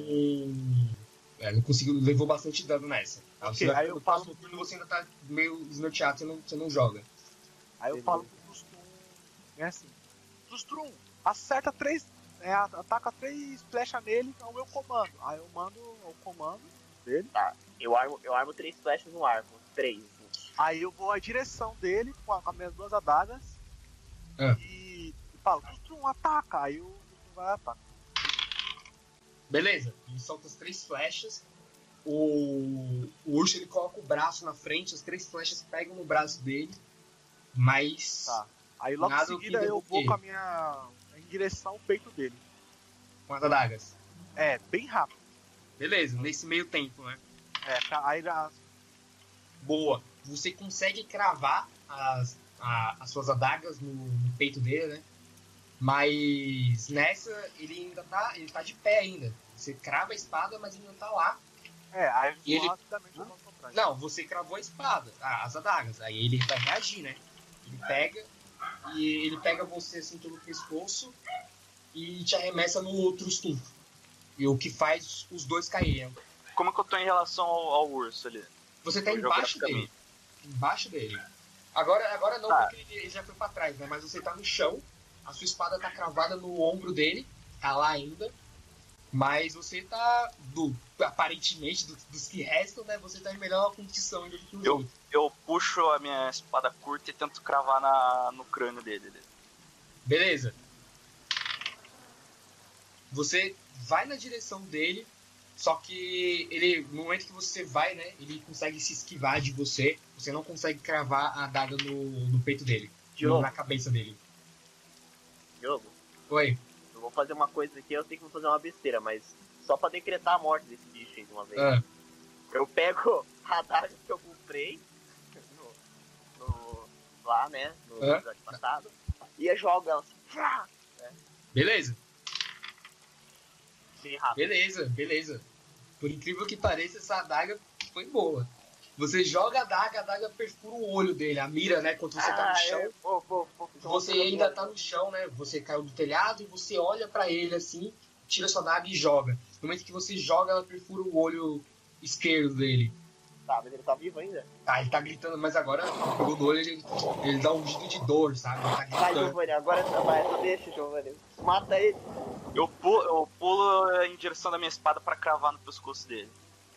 é, não conseguiu, levou bastante dano nessa. Tá? Ok, Você vai, aí eu no falo- próximo turno você ainda tá meio desnorteado, você não, você não joga. Aí eu Beleza. falo pro Trustrum, é assim, Trustrum, acerta três, é, ataca três flechas nele ao meu comando. Aí eu mando o comando dele, Eu armo, eu armo três flechas no arco. Três. Assim. aí eu vou à direção dele com, a, com as minhas duas adagas Ah. e, e falo, Trustrum, ataca. Aí o Trustrum vai atacar. Beleza, ele solta as três flechas. O, o urso ele coloca o braço na frente, as três flechas pegam no braço dele, mas Tá. Aí logo Nada em que seguida eu vou bloqueie. com a minha. em direção ao peito dele. com as adagas. É, bem rápido. Beleza, nesse meio tempo, né? É, pra- aí a- Boa. Você consegue cravar as, a- as suas adagas no, no peito dele, né? Mas nessa ele ainda tá, ele tá de pé ainda. Você crava a espada, mas ele não tá lá. é, aí E ele- rapidamente eu vou pra trás. Não, você cravou a espada, a- as adagas. Aí ele vai reagir, né? Ele pega e ele pega você assim pelo pescoço e te arremessa no outro estufo. E o que faz os dois caírem. Como é que eu tô em relação ao, ao urso ali? Você tá embaixo dele. Embaixo dele. Agora, agora não, ah. porque ele, ele já foi pra trás, né? Mas você tá no chão, a sua espada tá cravada no ombro dele, tá lá ainda. Mas você tá, do, aparentemente, do, dos que restam, né? Você tá em melhor condição ainda do que os eu, outros. Eu puxo a minha espada curta e tento cravar na, no crânio dele. Beleza. Você vai na direção dele, só que ele, no momento que você vai, né? Ele consegue se esquivar de você. Você não consegue cravar a adaga no, no peito dele. Diogo. Na cabeça dele. Diogo. Oi. Eu vou fazer uma coisa aqui, eu sei que vou fazer uma besteira, mas só pra decretar a morte desse bicho aí de uma vez. Ah. Eu pego a adaga que eu comprei no, no, lá, né, no ah. episódio passado, e eu jogo ela assim. Né? Beleza. Bem rápido. Beleza, beleza. Por incrível que pareça, essa adaga foi boa. Você joga a adaga, a adaga perfura o olho dele, a mira, né, quando você ah, tá no chão. É, pô, pô, pô, você ainda tá no chão, né, você caiu do telhado e você olha pra ele assim, tira sua adaga e joga. No momento que você joga, ela perfura o olho esquerdo dele. Tá, mas ele tá vivo ainda? Tá, ele tá gritando, mas agora, pelo no olho, ele, ele dá um grito de dor, sabe? Ele tá gritando. Vai, Giovanni, agora vai, só deixa, Giovanni. Mata ele. Eu pulo, eu pulo em direção da minha espada pra cravar no pescoço dele.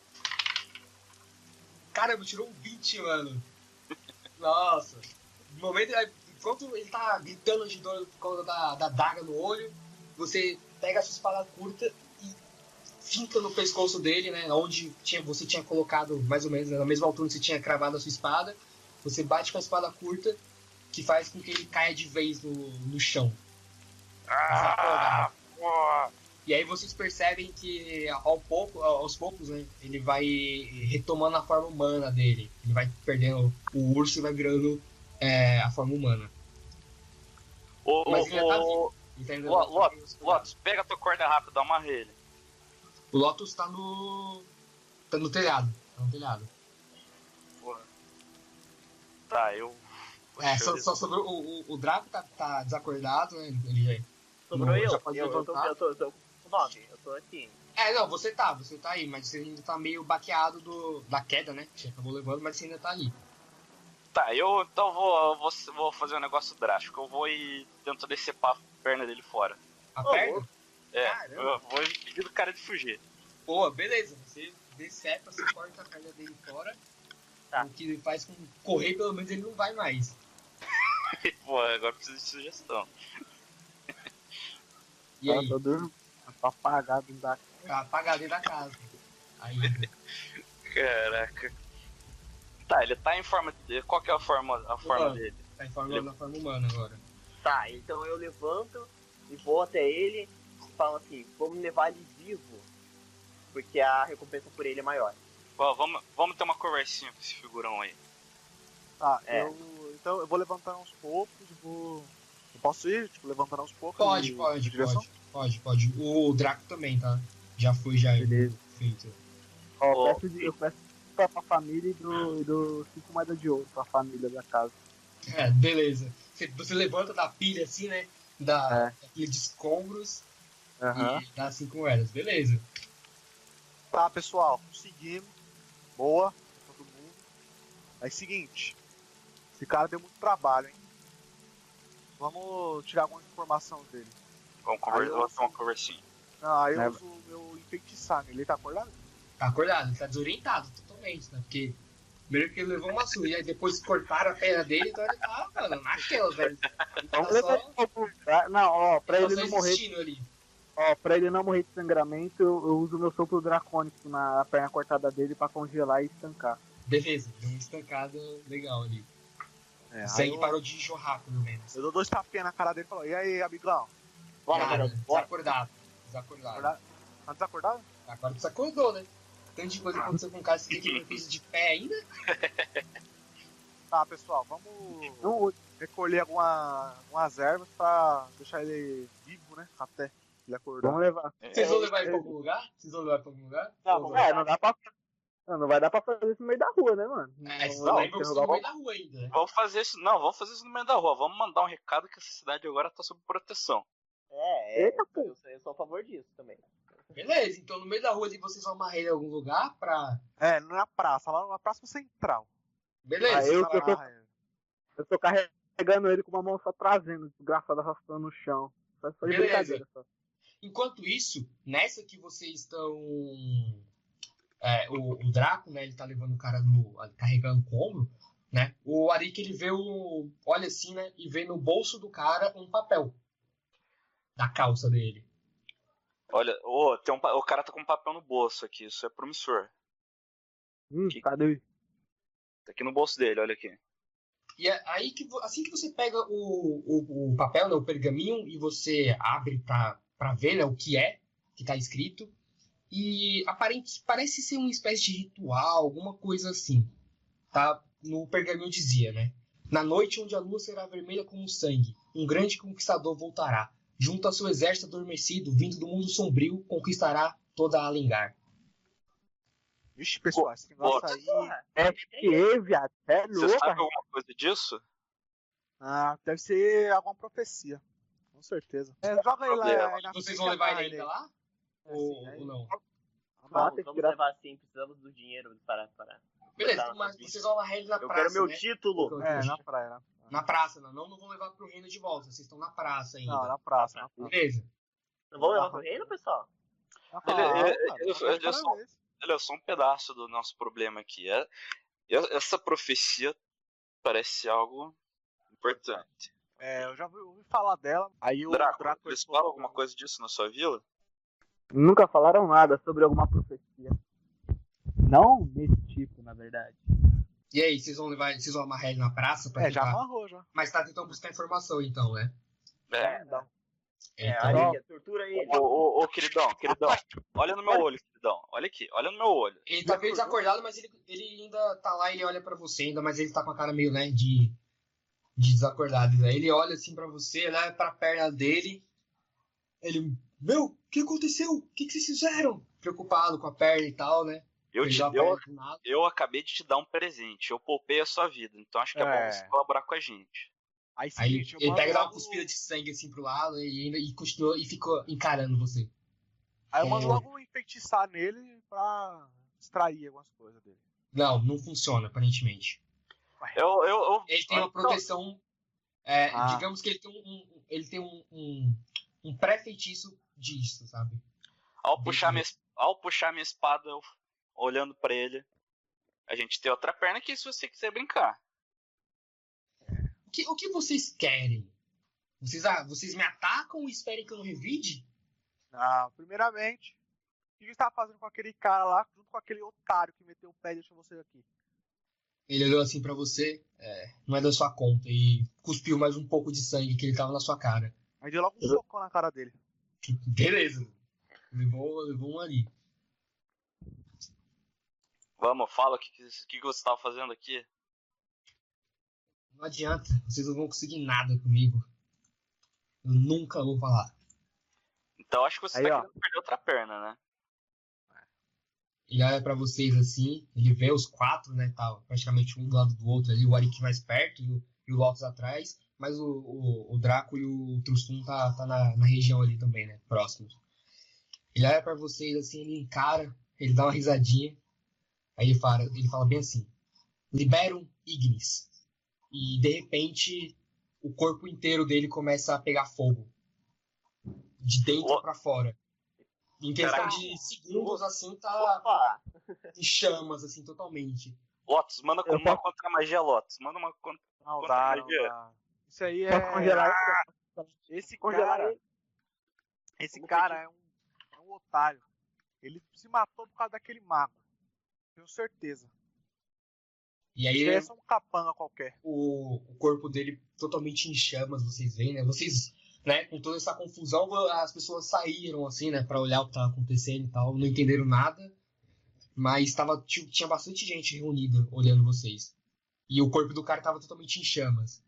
Caramba, tirou um vinte, mano. Nossa. No momento, enquanto ele tá gritando de dor por causa da, da daga no olho, você pega a sua espada curta e finca no pescoço dele, né? Onde tinha, você tinha colocado, mais ou menos, na mesma altura que você tinha cravado a sua espada. Você bate com a espada curta, que faz com que ele caia de vez no, no chão. Ah, e aí vocês percebem que ao pouco, aos poucos, né, ele vai retomando a forma humana dele. Ele vai perdendo o urso e vai virando é, a forma humana. O, Mas ele o, já tá vivo. Ele tá o, Lotus, Lotus, pega a tua corda rápida, amarra ele. O Lotus tá no. tá no telhado. Tá no telhado. Porra. Tá, eu. É, só, só sobrou. O, o, o Draco tá, tá desacordado, né? Ele já. Sobrou não, eu. Já pode eu, eu, tô, eu, tô, eu tô com nove, eu tô aqui. É, não, você tá, você tá aí, mas você ainda tá meio baqueado do, da queda, né? Você acabou levando, mas você ainda tá ali. Tá, eu então vou, vou, vou fazer um negócio drástico. Eu vou e tento decepar a perna dele fora. A oh, perna? É, Caramba. Eu vou impedir o cara de fugir. Boa, beleza. Você decepa, você corta a perna dele fora. Tá. O que faz com correr, pelo menos ele não vai mais. Pô, agora preciso de sugestão. E aí? Tô dormindo. Tô apagado dentro da casa. Tá apagado dentro da casa. Ainda. Caraca. Tá, ele tá em forma. De... Qual que é a forma, a forma humano. dele? Tá em forma, ele... na forma humana agora. Tá, então eu levanto e vou até ele e falo assim: vamos levar ele vivo, porque a recompensa por ele é maior. Bom, vamos, vamos ter uma conversinha com esse figurão aí. Tá, é. eu, então eu vou levantar aos poucos, vou. Eu posso ir, tipo, levantando aos poucos? Pode, e... pode, pode, pode, pode. O Draco também, tá? Já foi, já Beleza. Feito. Ó, oh, eu peço, eu peço pra, pra família e do, do cinco moedas de ouro pra família da casa. É, beleza. Você, você levanta da pilha assim, né? Da é. pilha de escombros uhum. e dá cinco moedas, beleza. Tá, pessoal, conseguimos. Boa, todo mundo. Aí, seguinte. Esse cara deu muito trabalho, hein? Vamos tirar alguma informação dele. Vamos conversar, vamos ter uma conversinha. Ah, aí eu é. uso o meu enfeitiçar. Ele tá acordado? Tá acordado, ele tá desorientado totalmente, né? Porque primeiro que ele levou uma surra, e aí depois cortaram a perna dele, então ele tá, mano, naquela, velho. Ele tá Vamos levar só, ele pro lugar. Não, ó, pra tá ele só não morrer. ali. Ó, pra ele não morrer de sangramento, eu, eu uso meu sopro dracônico na perna cortada dele pra congelar e estancar. Beleza, deu uma estancada legal ali. É, o sangue eu... parou de jorrar, pelo menos. Eu dou dois tapinhas na cara dele e falo: e aí, amigão? Bora, Cara, garoto, bora. desacordado. Desacordado. Tá desacordado? Agora desacordou, né? Tanto de coisa que aconteceu com o cara, você tem que ele fez de pé ainda? Tá, pessoal, vamos Não, recolher alguma, algumas ervas pra deixar ele vivo, né? Até ele acordar. vamos levar. Vocês vão levar ele pra algum lugar? Vocês vão levar pra algum lugar? Tá, Ou vamos não? É, não dá pra. Não, não vai dar pra fazer isso no meio da rua, né, mano? É, vocês não, lembram que vocês estão no meio da rua ainda, né? Vamos fazer isso. Não, vamos fazer isso no meio da rua. Vamos mandar um recado que essa cidade agora tá sob proteção. É, é Eita, eu, pô. eu, eu sou a favor disso também. Beleza, então no meio da rua ali vocês vão amarrar ele em algum lugar pra. É, na praça, lá na praça central. Beleza, Ah, vocês eu- amarram- eu tô- Amarra ele. Eu tô carregando ele com uma mão só trazendo, desgraçado, arrastando no chão. Só só de Beleza. brincadeira. Só. Enquanto isso, nessa que vocês estão. é, o, o Draco, né? Ele tá levando o cara no. carregando com o ombro, né? O Arik ele vê o. olha assim, né? E vê no bolso do cara um papel. Da calça dele. Olha, ô, tem um, pa- o cara tá com um papel no bolso aqui, isso é promissor. Hum, Que- cadê? Tá aqui no bolso dele, olha aqui. E é aí que vo- assim que você pega o, o, o papel, né, o pergaminho, e você abre pra, pra ver, né, o que é que tá escrito, e aparente, parece ser uma espécie de ritual, alguma coisa assim. Tá? No pergaminho dizia, né? Na noite onde a lua será vermelha como sangue, um grande conquistador voltará. Junto ao seu exército adormecido, vindo do mundo sombrio, conquistará toda a Alengar. Vixe, pessoal, esse negócio aí. Porra, É que, viado, é Você louco, sabe alguma coisa disso? Ah, deve ser alguma profecia. Com certeza. É, joga ele lá problema. aí na Vocês frente, vão levar amarra ele ainda lá? É, ou, sim, aí- ou não? Ah, vamos, tem que vamos tirar- levar assim, precisamos do dinheiro para... para... Beleza, Tá, mas tá. vocês vão amarrar ele na Eu praça, quero meu né? título. É, na praia, na praia. Na praça, não, não vão levar pro reino de volta, vocês estão na praça ainda. Não, na praça, na praça. Beleza. Não vamos levar pro reino, pessoal? Na Ele- praça, ele- cara, ele- uma ele é só- vez. Ele é só um pedaço do nosso problema aqui. É, é- essa profecia parece algo importante. É, eu já ouvi, ouvi falar dela. Aí o Draco, Draco eles falou- falam alguma coisa disso na sua vila? Nunca falaram nada sobre alguma profecia. Não desse tipo, na verdade. E aí, vocês vão levar, vocês vão amarrar ele na praça pra É, já tentar. amarrou já. Mas tá tentando buscar informação, então, né? É. Não. É, Então, aí, tortura ele. Ô, ô, ô, queridão, queridão, olha no meu olho, queridão. Olha aqui, olha no meu olho. ele tá meio desacordado, mas ele, ele ainda tá lá, ele olha pra você ainda, mas ele tá com a cara meio, né, de, de desacordado. Né? Ele olha assim pra você, olha pra perna dele. Ele, meu, o que aconteceu? O que, que vocês fizeram? Preocupado com a perna e tal, né? Eu, Ele te, dá a eu, perna do nada. eu acabei de te dar um presente. Eu poupei a sua vida, então acho que é, É. bom você colaborar com a gente. Aí, Aí seguinte, eu ele mando pega e dá uma logo- cuspida de sangue assim pro lado e, ainda, e continua e ficou encarando você. Aí eu mando É. logo enfeitiçar nele pra extrair algumas coisas dele. Não, não funciona, aparentemente. Eu, eu, eu, Ele tem uma então, proteção. é, Ah. Digamos que ele tem um, um- ele tem um, um, um pré-feitiço disso, sabe? Ao puxar, minha, ao puxar minha espada, eu, olhando pra ele, a gente tem outra perna aqui se você quiser brincar. O que, o que vocês querem? Vocês, ah, vocês me atacam e esperem que eu não revide? Ah, primeiramente, o que você tava fazendo com aquele cara lá, junto com aquele otário que meteu o pé e deixou você aqui? Ele olhou assim pra você, é, não é da sua conta, e cuspiu mais um pouco de sangue que ele tava na sua cara. Aí deu logo um socão na cara dele. Beleza. Levou, levou um ali. Vamos, fala o que, que, que que você tava fazendo aqui. Não adianta, vocês não vão conseguir nada comigo. Eu nunca vou falar. Então acho que você Aí, tá ó. querendo perder outra perna, né? Ele olha pra vocês assim, ele vê os quatro, né, tá praticamente um do lado do outro ali, o Arik mais perto e o, e o Lotus atrás, mas o, o, o Draco e o Trustum tá, tá na, na região ali também, né, próximos. Ele olha pra vocês assim, ele encara, ele dá uma risadinha, aí ele fala, ele fala bem assim, Liberum Ignis. E de repente, o corpo inteiro dele começa a pegar fogo. De dentro Ó. pra fora. Em questão Caraca. de segundos, assim, tá Opa! em chamas, assim, totalmente. Lotus, manda Eu uma posso- contra-magia, Lotus. Manda uma contra... Não Contra dá, não magia. dá. Isso aí Posso é... congelar Esse Congelar cara... ele. Esse Como cara é um, é um otário. Ele se matou por causa daquele mago. Tenho certeza. E aí Ele é só um capanga qualquer. o, o corpo dele totalmente em chamas, vocês veem, né? Vocês, né, com toda essa confusão, as pessoas saíram, assim, né, pra olhar o que tava acontecendo e tal, não entenderam nada, mas tava, tinha tinha bastante gente reunida olhando vocês. E o corpo do cara tava totalmente em chamas.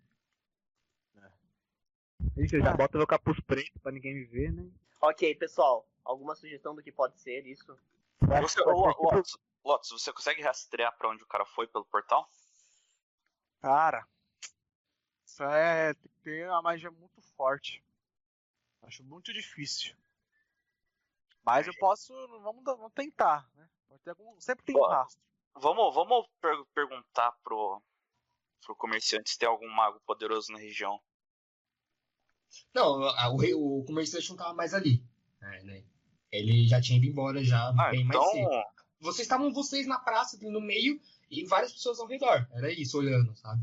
Ixi, eu já boto meu capuz preto pra ninguém me ver, né? Ok, pessoal. Alguma sugestão do que pode ser isso? Você, ô, Lotus, Lotus, você consegue rastrear pra onde o cara foi pelo portal? Cara, isso é... Tem que ter uma magia muito forte. Acho muito difícil. Mas eu posso. Vamos, vamos tentar, né? Pode ter algum, sempre tem um Ó, rastro. Vamos, vamos per- perguntar pro, pro comerciante se tem algum mago poderoso na região. Não, a- o, rei- o comerciante não tava mais ali. É, né? Ele já tinha ido embora já Ah, bem então. mais cedo. Vocês estavam vocês na praça, ali no meio, e várias pessoas ao redor. Era isso, olhando, sabe?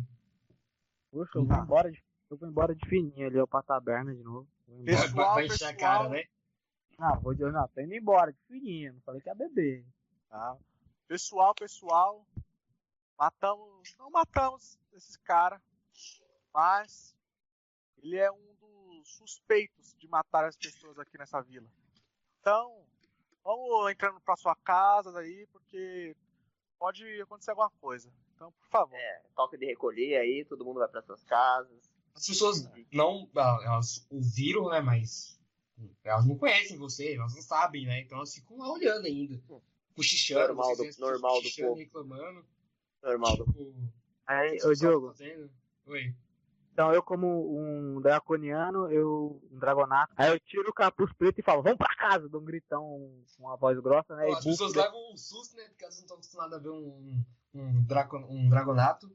Poxa, eu vou Tá. embora de, eu vou embora de fininho ali, ó, pra taberna de novo. Vou embora. Vai, Pessoal, vai encher a pessoal. cara, né? Não, vou de, não, tô indo embora de fininho, não falei que ia beber. Tá? Pessoal, pessoal. Matamos. Não matamos esse cara. Mas ele é um dos suspeitos de matar as pessoas aqui nessa vila. Então, vamos entrando pra sua casa daí, porque pode acontecer alguma coisa. Então, por favor. É, toca de recolher aí, todo mundo vai para suas casas. As pessoas não. ah, Elas ouviram, né? Mas. Elas não conhecem você, elas não sabem, né? Então elas ficam lá olhando ainda. Cochichando, Normal vocês do- veem as pessoas normal do cochichando, povo. reclamando. Normal do Tipo, Aí, o ô que Diogo, tá fazendo? Oi. então eu como um draconiano, eu, um dragonato, aí eu tiro o capuz preto e falo, vamos pra casa, dou um gritão com uma voz grossa, né? Ó, e as bufo pessoas de- levam um susto, né? Porque elas não estão acostumadas a ver um, um, draco, um dragonato.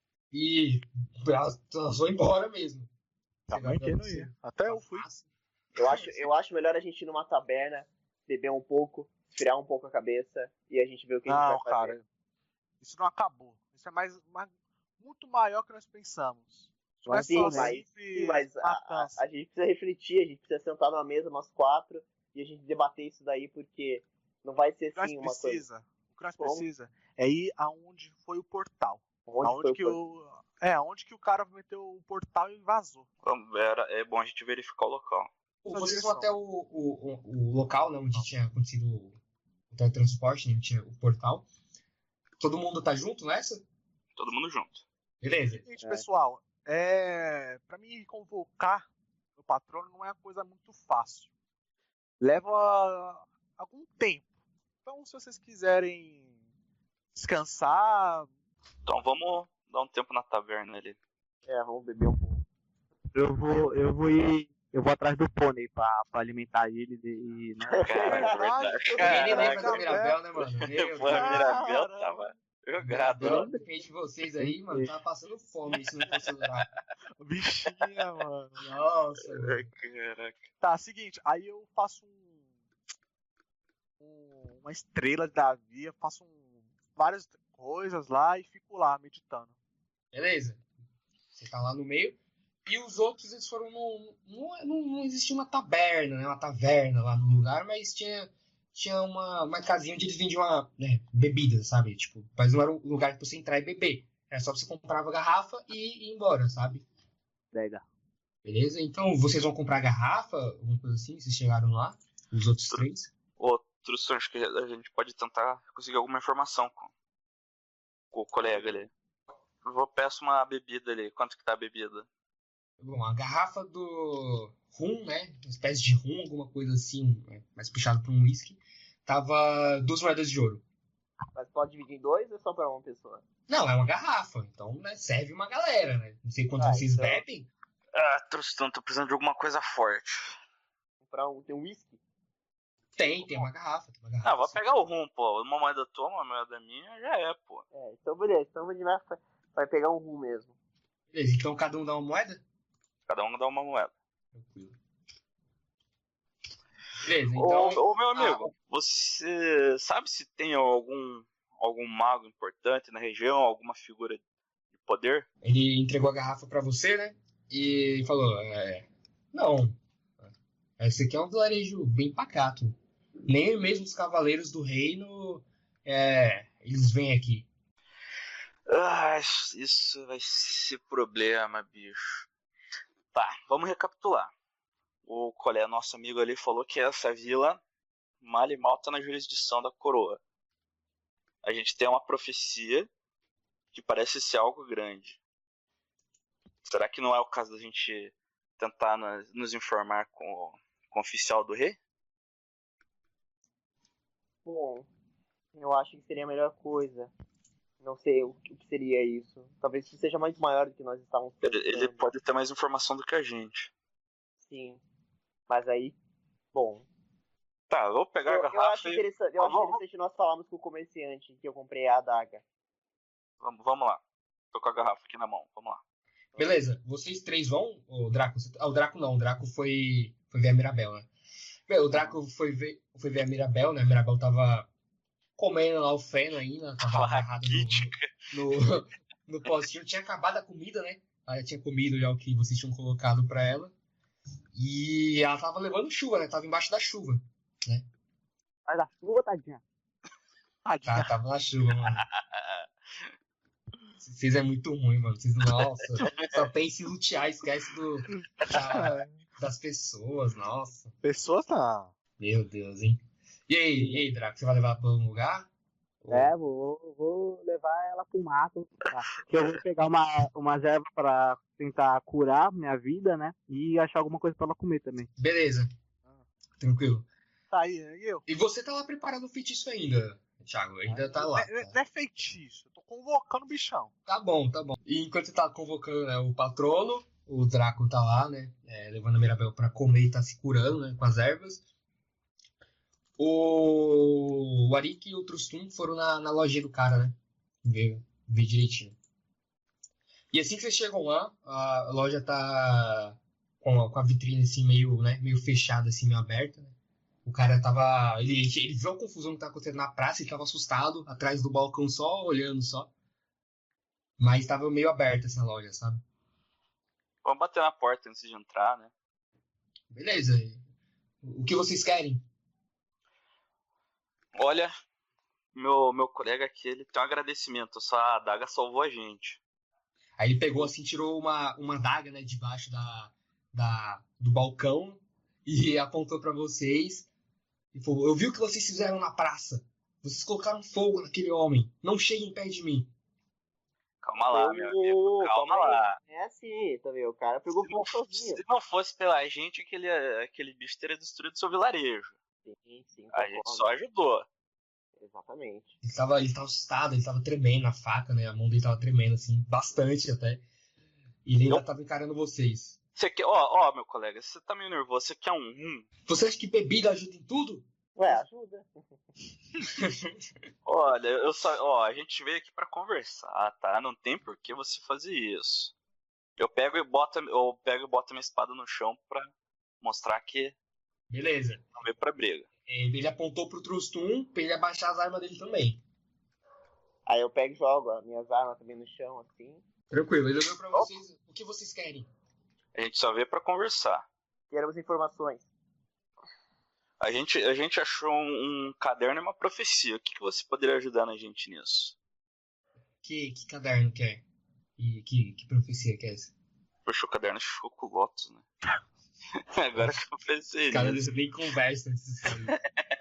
E elas, elas vão embora mesmo. Também Chegar que pra não você. ia. Até eu fui. Eu acho, eu acho melhor a gente ir numa taberna, beber um pouco, esfriar um pouco a cabeça e a gente vê o que a Não, gente vai fazer. cara. Isso não acabou. Isso é mais, mais- muito maior que nós pensamos. Isso não é Sim, só mas- simples Sim, mas a, a- matança. a gente precisa refletir, a gente precisa sentar numa mesa, nós quatro, e a gente debater isso daí, porque não vai ser O que nós assim uma coisa. precisa, o que nós Como? precisa é ir aonde foi o portal. Onde aonde foi que o o é, aonde que o cara meteu o portal e vazou. Vamos- era- É bom a gente verificar o local. Pô, Sua vocês direção. vão até o, o, o, o local, né, onde tinha acontecido o, o teletransporte, né, onde tinha o portal. Todo mundo tá junto nessa? Todo mundo junto. Beleza. Seguinte, É. pessoal, é, para mim convocar o patrono não é uma coisa muito fácil. Leva algum tempo. Então, se vocês quiserem descansar, Então vamos dar um tempo na taverna ali. É, vamos beber um pouco. Eu vou, eu vou ir, eu vou atrás do pônei pra, pra alimentar ele e, né? Cara, é verdade. Ninguém nem lembra Caraca, da Mirabel, né, mano? Meu Pô, a Deus. Mirabel Caramba. tava jogada. Eu depende de vocês aí, mano. Tava passando fome se não fosse durar. bichinha, mano. Nossa, mano. Caraca. Tá, seguinte, aí eu faço um, um- uma estrela de Davi, eu faço um, várias coisas lá e fico lá meditando. Beleza. Você tá lá no meio. E os outros, eles foram no. Não, não, não existia uma taberna, né? Uma taverna lá no lugar, mas tinha, tinha uma, uma casinha onde eles vendiam uma, né, bebida, sabe? Tipo, mas não era um lugar pra você entrar e beber. Era só você comprava a garrafa e ir embora, sabe? Legal. Beleza? Então vocês vão comprar a garrafa, alguma coisa assim? Vocês chegaram lá? Os outros três? Outros, acho que a gente pode tentar conseguir alguma informação com, com o colega ali. Eu vou peço uma bebida ali. Quanto que tá a bebida? Bom, a garrafa do rum, né? Uma espécie de rum, alguma coisa assim, né, mais puxado para um whisky. Tava duas moedas de ouro. Mas pode dividir em dois ou é só pra uma pessoa? Não, é uma garrafa, então né, serve uma galera, né? Não sei quanto Ah, vocês então- bebem. Ah, Trustão, tô precisando de alguma coisa forte. Comprar um, tem um whisky? Tem, tem uma garrafa. Tem uma garrafa Ah, vou sim. pegar o rum, pô. Uma moeda tua, uma moeda minha, já é, pô. É, então beleza, então a gente vai, vai pegar um rum mesmo. Beleza, então cada um dá uma moeda? Cada um dá uma moeda. Tranquilo. Beleza, Ô, então. ô, meu amigo, você sabe se tem algum, algum mago importante na região, alguma figura de poder? Ele entregou a garrafa pra você, né? E falou: é, não. Esse aqui é um vilarejo bem pacato. Nem mesmo os cavaleiros do reino é, eles vêm aqui. Ah, isso vai ser problema, bicho. Tá, vamos recapitular. O colega, nosso amigo ali, falou que essa vila, mal e mal, tá na jurisdição da coroa. A gente tem uma profecia que parece ser algo grande. Será que não é o caso da gente tentar nos, nos informar com o, com o oficial do rei? Bom, eu acho que seria a melhor coisa. Não sei o que seria isso. Talvez isso seja muito maior do que nós estávamos Ele, ele pensando. pode ter mais informação do que a gente. Sim. Mas aí, bom. Tá, eu vou pegar Eu, a eu garrafa acho e... interessante, eu acho Vamos- interessante nós falarmos com o comerciante que eu comprei a adaga. Vamos, vamos lá. Tô com a garrafa aqui na mão, vamos lá. Beleza, vocês três vão? O Draco. você- Ah, o Draco não, o Draco foi, foi ver a Mirabel, né? Bem, o Draco foi ver, foi ver a Mirabel, né? A Mirabel tava comendo lá o feno ainda, tava agarrada no, no, no postinho. Tinha acabado a comida, né? Ela tinha comido já o que vocês tinham colocado pra ela. E ela tava levando chuva, né? Tava embaixo da chuva. Vai da chuva, tadinha. Tadinha. Tá, tava na chuva, mano. Vocês é muito ruim, mano. Vocês, nossa, só pensa em lutear, esquece do, da- das pessoas, nossa. Pessoas não. Meu Deus, hein? E aí, e aí, Draco, você vai levar ela pra algum lugar? Ou- É, vou, vou levar ela pro mato. Tá? Que eu vou pegar uma, umas ervas pra tentar curar minha vida, né? E achar alguma coisa pra ela comer também. Beleza. Tranquilo. Tá aí, e eu? E você tá lá preparando o feitiço ainda, Thiago. Ainda tá lá. Não é, tá? não é feitiço, eu tô convocando o bichão. Tá bom, tá bom. E enquanto você tá convocando, né, o patrono, o Draco tá lá, né? é, levando a Mirabel pra comer e tá se curando, né? Com as ervas. O, o Arik e o Trustum foram na, na lojinha do cara, né? Ver, ver direitinho. E assim que vocês chegam lá, a loja tá com a, com a vitrine assim meio, né, meio fechada, assim, meio aberta, né? O cara tava. Ele, ele viu a confusão que tava acontecendo na praça e tava assustado, atrás do balcão só, olhando só. Mas tava meio aberta essa loja, sabe? Vamos bater na porta antes de entrar, né? Beleza. O que vocês querem? Olha, meu, meu colega aqui, ele tem um agradecimento. Essa adaga salvou a gente. Aí ele pegou assim, tirou uma, uma daga, né, debaixo da, da, do balcão e apontou pra vocês. E falou: eu vi o que vocês fizeram na praça. Vocês colocaram fogo naquele homem. Não cheguem perto de mim. Calma lá, Ô, meu amigo. Calma calma aí. lá. É assim, também. O cara pegou fogo sozinho. Se não fosse pela gente, aquele, aquele bicho teria destruído seu vilarejo. Sim, sim. A gente concordo. só ajudou. Exatamente. Ele tava, ele tava assustado, ele tava tremendo na faca, né? A mão dele tava tremendo, assim, bastante até. E ele ainda Eu- tava encarando vocês. Você quer, ó, ó, meu colega, você tá meio nervoso, você quer um rum? Você acha que bebida ajuda em tudo? Ué, ajuda. Olha, eu só, ó, a gente veio aqui pra conversar, tá? Não tem por que você fazer isso. Eu pego e boto, eu pego e boto minha espada no chão pra mostrar que Beleza. não veio pra briga. Ele ele apontou pro Trustum pra ele abaixar as armas dele também. Aí eu pego e jogo as minhas armas também no chão, assim. Tranquilo, ele olhou pra vocês. O que vocês querem? A gente só veio pra conversar. Queremos informações. A gente, a gente achou um, um caderno e uma profecia. O que, que você poderia ajudar a gente nisso? Que, que caderno que é? E que, que profecia que é essa? Poxa, o caderno ficou com o Lotus, né? Agora que eu pensei Os caras nisso. nem conversam esses caras.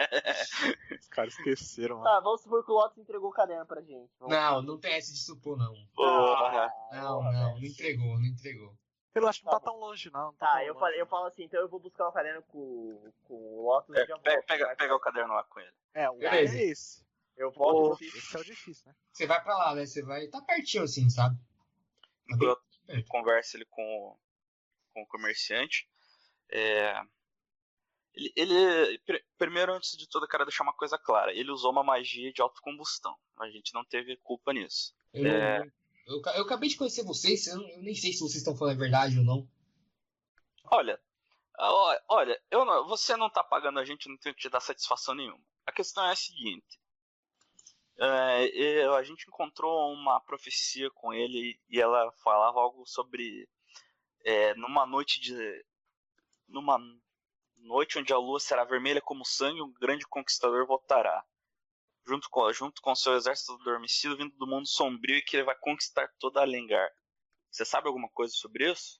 Os caras esqueceram, mano. Tá, vamos supor que o Lotus entregou o caderno pra gente. Vamos- Não, não tem essa de supor, não. Porra. Não, porra, não, velho. não entregou, não entregou. Eu acho que não Tá tá tão longe, não. não Tá, tão eu, longe. falei, eu falo assim, então eu vou buscar o caderno com, com o Lotus É, e já volto. pega, pega, Vai- pega o caderno lá com ele. É, o Beleza. é esse. Eu volto Ô, e Esse é o difícil, né? Você vai pra lá, né? Você vai. Tá pertinho assim, sabe? Tá bem Eu perto. converso ele com, o- com o comerciante. É, ele, ele pr- primeiro, antes de tudo, eu quero deixar uma coisa clara. Ele usou uma magia de autocombustão. A gente não teve culpa nisso. Eu, É. eu, eu, eu acabei de conhecer vocês, eu, não- eu nem sei se vocês estão falando a verdade ou não. Olha, ó- olha, eu não- você não tá pagando a gente, eu não tenho que te dar satisfação nenhuma. A questão é a seguinte. É, eu- a gente encontrou uma profecia com ele e ela falava algo sobre é, numa noite de numa noite onde a lua será vermelha como sangue, um grande conquistador voltará junto com junto com seu exército adormecido vindo do mundo sombrio e que ele vai conquistar toda a Alengar. Você sabe alguma coisa sobre isso?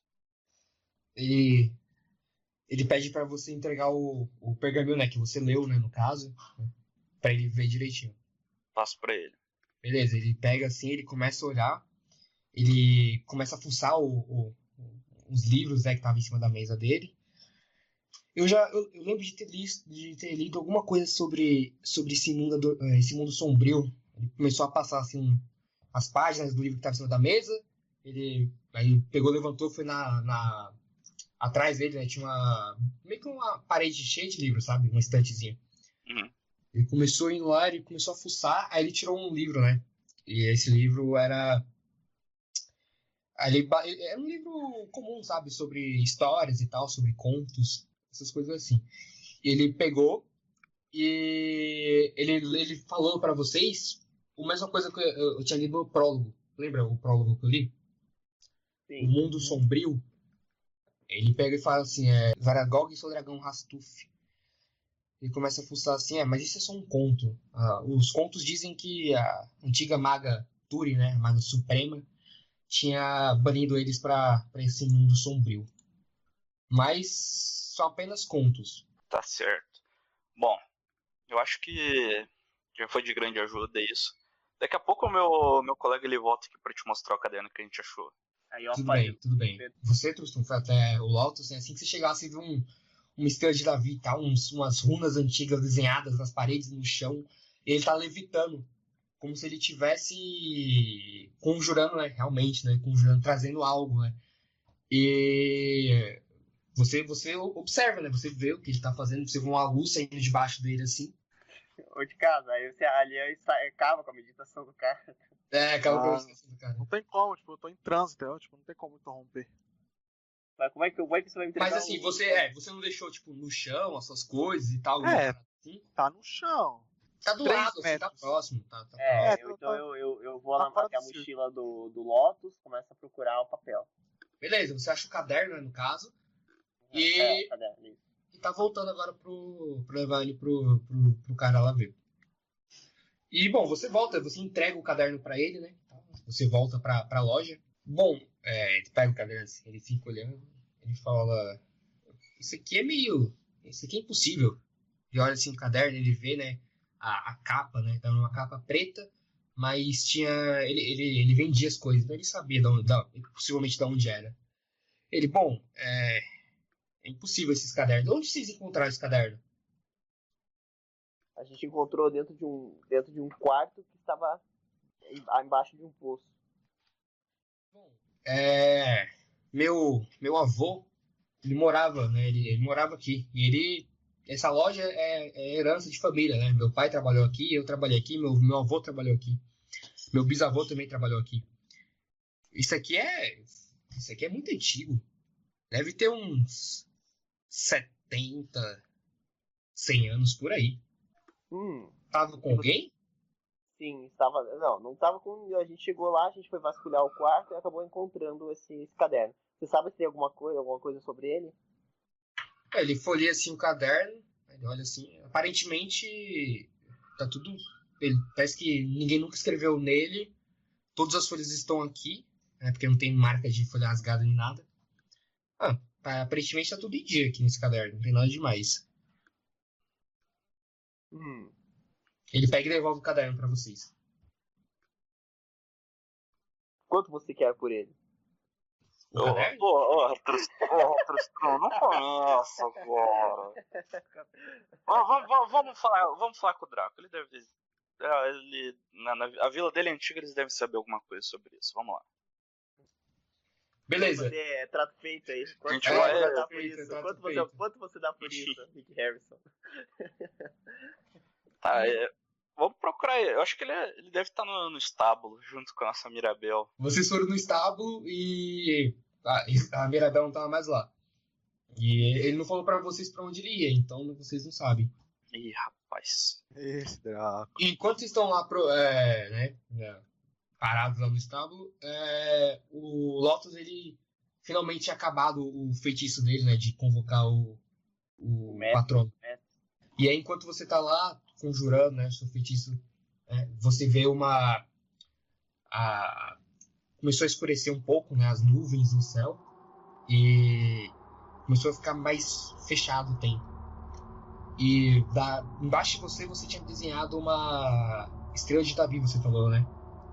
Ele, ele pede pra você entregar o, o pergaminho, né? Que você leu, né? No caso, né, pra ele ver direitinho. Passo pra ele. Beleza, ele pega assim, ele começa a olhar, ele começa a fuçar o, o- os livros, né, que estavam em cima da mesa dele. Eu já eu, eu lembro de ter, lido, de ter lido alguma coisa sobre, sobre esse, mundo, ado- eh, esse mundo sombrio. Ele começou a passar assim, as páginas do livro que estava em cima da mesa. Ele aí pegou, levantou, foi na, na atrás dele, né, tinha uma meio que uma parede cheia de livros, sabe? Uma estantezinha. Uhum. Ele começou indo lá, ele começou a fuçar, aí ele tirou um livro, né? E esse livro era... Ele, era um livro comum, sabe? Sobre histórias e tal, sobre contos, essas coisas assim. E ele pegou e ele, ele falou pra vocês a mesma coisa que eu, eu tinha lido no prólogo. Lembra o prólogo que eu li? Sim. O Mundo Sombrio. Ele pega e fala assim, é... Varagog e seu dragão Rastuf. Ele começa a fuçar assim, é, mas isso é só um conto. Ah, os contos dizem que a antiga maga Turi, né, a maga suprema, tinha banido eles para esse mundo sombrio. Mas são apenas contos. Tá certo. Bom, eu acho que já foi de grande ajuda isso. Daqui a pouco o meu, meu colega ele volta aqui para te mostrar o caderno que a gente achou. Aí, ó, Tudo pai, bem, tudo bem. Você, Truston, foi até o Lotus, né? Assim que você chegar, você viu um, uma estrela de Davi, tá? Uns, umas runas antigas desenhadas nas paredes, no chão. E ele tá levitando. Como se ele estivesse conjurando, né? Realmente, né? Conjurando, trazendo algo, né? E você, você observa, né? Você vê o que ele tá fazendo. Você vê uma luz saindo debaixo dele, assim. Ou de casa, aí você ali aí sai- acaba com a meditação do cara. É, aquela Ah. coisa assim, cara. Não tem como, tipo, eu tô em trânsito, entendeu? Tipo, não tem como interromper. Mas como é que, como é que você vai me entregar Mas assim, o- você, é, você não deixou, tipo, no chão as suas coisas e tal. É. Assim. Tá no chão. Tá do Três lado, assim, tá metros. próximo. Tá, tá É, próximo. eu- tá- então tá- eu, eu, eu vou tá lá fora até a do circo. mochila do, do Lotus, começo a procurar o papel. Beleza, você acha o caderno, né, no caso. E, É, cadê? Isso. e tá voltando agora pro, pra levar ele pro, pro, pro cara lá ver. E, bom, você volta, você entrega o caderno pra ele, né? Você volta pra, pra loja. Bom, é, ele pega o caderno assim, ele fica olhando, ele fala... Isso aqui é meio... Isso aqui é impossível. Ele olha assim o caderno, ele vê, né? A, a capa, né? Tava numa capa preta, mas tinha... Ele, ele, ele vendia as coisas, então ele sabia de onde, da, possivelmente de onde era. Ele, bom, é... É impossível esses cadernos. Onde vocês encontraram esse caderno? A gente encontrou dentro de um, dentro de um quarto que estava em- embaixo de um poço. É, meu, meu avô, ele morava, né? Ele, ele morava aqui. E ele, essa loja é, é herança de família, né? Meu pai trabalhou aqui, eu trabalhei aqui, meu, meu avô trabalhou aqui. Meu bisavô também trabalhou aqui. Isso aqui é, isso aqui é muito antigo. Deve ter uns setenta, cem anos por aí. Hum, Tava com alguém? sim, estava. Não, não estava com. A gente chegou lá, a gente foi vasculhar o quarto e acabou encontrando esse, esse caderno. Você sabe se tem alguma coisa, alguma coisa sobre ele? É, ele folheia assim o caderno, ele olha assim, aparentemente tá tudo, ele, parece que ninguém nunca escreveu nele, todas as folhas estão aqui, né, porque não tem marca de folha rasgada nem nada. Ah, tá, aparentemente tá tudo em dia aqui nesse caderno, não tem nada demais. Hum. Ele pega e devolve o caderno pra vocês. Quanto você quer por ele? O Ô, caderno? ô, ô, Tristão, ô, Tristão, não começa agora. Ó, vamos, vamos, vamos falar, vamos falar com o Draco. Ele deve. é, Ele, na, na- a vila dele é antiga, eles devem saber alguma coisa sobre isso. Vamos lá. Beleza. Você é trato feito aí. Quanto Gente, você vai- dá é, por feito, isso? trato Quanto você, feito. quanto você dá por isso, Rick Harrison? Tá, é, vamos procurar ele. Eu acho que ele, é- ele deve estar no, no estábulo, junto com a nossa Mirabel. Vocês foram no estábulo e a, a Mirabel não tava mais lá. E ele não falou pra vocês pra onde ele ia, então vocês não sabem. Ih, rapaz. Esse Draco. Enquanto vocês estão lá pro, é, né, é, parados lá no estábulo, é, o Lotus, ele finalmente tinha acabado o feitiço dele, né, de convocar o, o O mestre, patrono. o mestre. E aí, enquanto você tá lá conjurando, né, seu feitiço, é, você vê uma... A, começou a escurecer um pouco, né, as nuvens no céu, e começou a ficar mais fechado o tempo. E da, embaixo de você, você tinha desenhado uma estrela de Davi, você falou, né?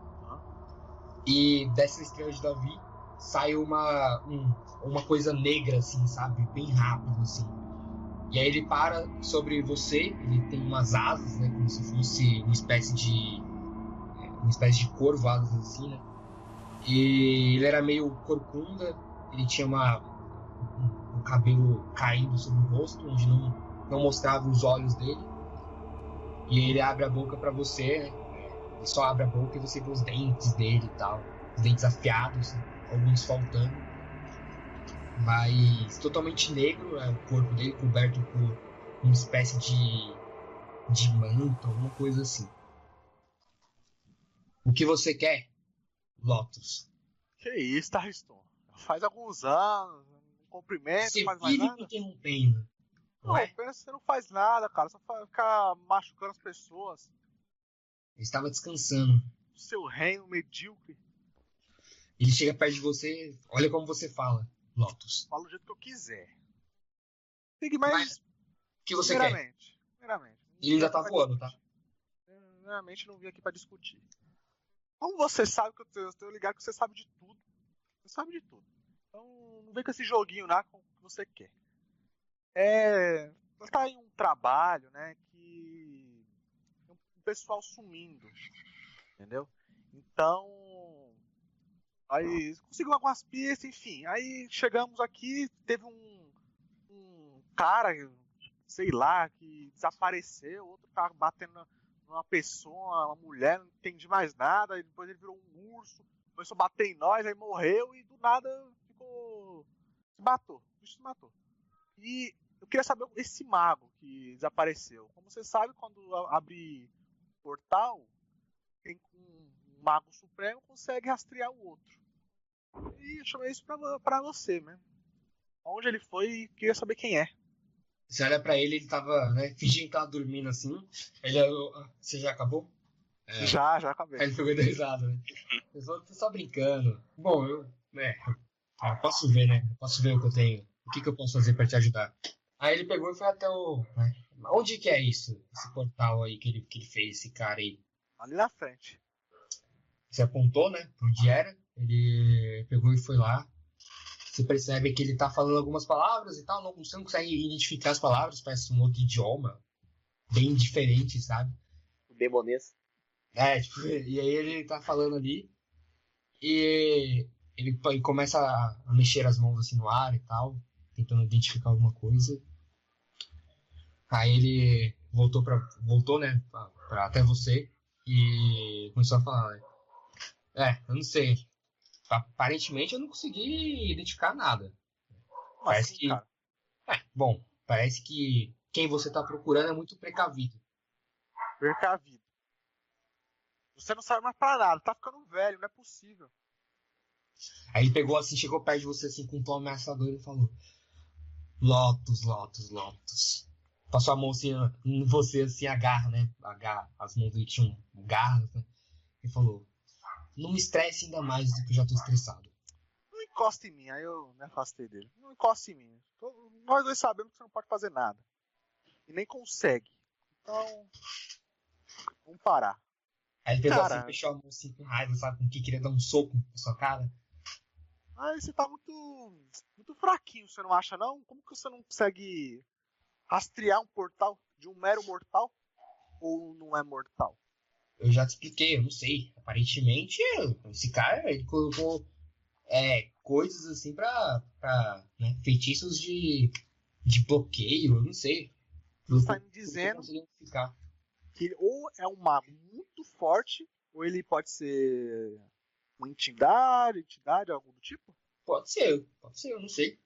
E dessa estrela de Davi sai uma, um, uma coisa negra, assim, sabe? Bem rápido, assim. E aí ele para sobre você, ele tem umas asas, né? Como se fosse uma espécie de... uma espécie de corvo, asas assim, né? E ele era meio corcunda, ele tinha uma, o cabelo caindo sobre o rosto, onde não, não mostrava os olhos dele. E ele abre a boca pra você, né? Ele só abre a boca e você vê os dentes dele e tal. Os dentes afiados, alguns faltando. Mas totalmente negro, é o corpo dele coberto por uma espécie de, de manto, alguma coisa assim. O que você quer, Lotus? Que isso, Tariston? Faz alguns anos, um cumprimento, Você não faz mais vive nada. me interrompendo, não Não, é? pensa que você não faz nada, cara. Só fica machucando as pessoas. Ele estava descansando. Seu reino medíocre. Ele chega perto de você, olha como você fala, Lotus. Fala do jeito que eu quiser. Tem que mais. Mas o que você quer? primeiramente, primeiramente. Ele ainda tá Pra voando, discutir. tá? Primeiramente, não vim aqui pra discutir. Como você sabe que eu tô, eu tô ligado que você sabe de tudo. Você sabe de tudo. Então, não vem com esse joguinho lá com o que você quer. É. Tá em um trabalho, né? Que. Tem um pessoal sumindo. Entendeu? Então. Aí conseguimos algumas pistas, enfim. Aí chegamos aqui, teve um, um cara, sei lá, que desapareceu, outro cara batendo numa pessoa, uma mulher, não entendi mais nada, aí depois ele virou um urso, começou a bater em nós, aí morreu e do nada ficou. Se matou, o bicho se matou. E eu queria saber esse mago que desapareceu. Como você sabe, quando abre portal, tem um mago supremo consegue rastrear o outro. E eu chamei isso pra, pra você, né? Onde ele foi, queria saber quem é. Você olha pra ele, ele tava, né, fingindo que tava dormindo assim. Ele, ah, você já acabou? É. Já, já acabei. Aí ele ficou risado, né? Eu só, tô só brincando. Bom, eu, né, ah, posso ver, né? Posso ver o que eu tenho. O que, que eu posso fazer pra te ajudar? Aí ele pegou e foi até o... Né? Onde que é isso? Esse portal aí que ele, que ele fez, esse cara aí? Ali na frente. Você apontou, né? Onde era. Ele pegou e foi lá. Você percebe que ele tá falando algumas palavras e tal. Não, você não consegue identificar as palavras. Parece um outro idioma. Bem diferente, sabe? Demonês. É, tipo, e aí ele tá falando ali. E ele, ele começa a mexer as mãos assim no ar e tal. Tentando identificar alguma coisa. Aí ele voltou, pra, voltou né? Pra, pra até você. E começou a falar, né? É, eu não sei. Aparentemente eu não consegui identificar nada. Como Parece assim, que. cara? É, bom, parece que quem você tá procurando é muito precavido. Precavido. Você não serve mais pra nada, tá ficando velho, não é possível. Aí ele pegou assim, chegou perto de você assim com um tom ameaçador e falou: Lotus, Lotus, Lotus. Passou a mão assim em você, assim, agarra, né? Agarra, as mãos dele tinham garras, né? E falou: não me estresse ainda mais do que eu já tô estressado. Não encosta em mim, aí eu me afastei dele. Não encosta em mim. Tô- Nós dois sabemos que você não pode fazer nada. E nem consegue. Então. Vamos parar. Aí ele pegou Cara. assim, fechou a mão assim com raiva, sabe? Com que queria dar um soco na sua cara. Aí você tá muito. Muito fraquinho, você não acha não? Como que você não consegue rastrear um portal de um mero mortal? Ou não é mortal? Eu já te expliquei, eu não sei. Aparentemente, esse cara, ele colocou é, coisas assim pra, pra né, feitiços de, de bloqueio, eu não sei. Você tá me Eu não dizendo consigo identificar. que ele ou é um mago muito forte, ou ele pode ser uma entidade, entidade, algo do tipo? Pode ser, pode ser, eu não sei.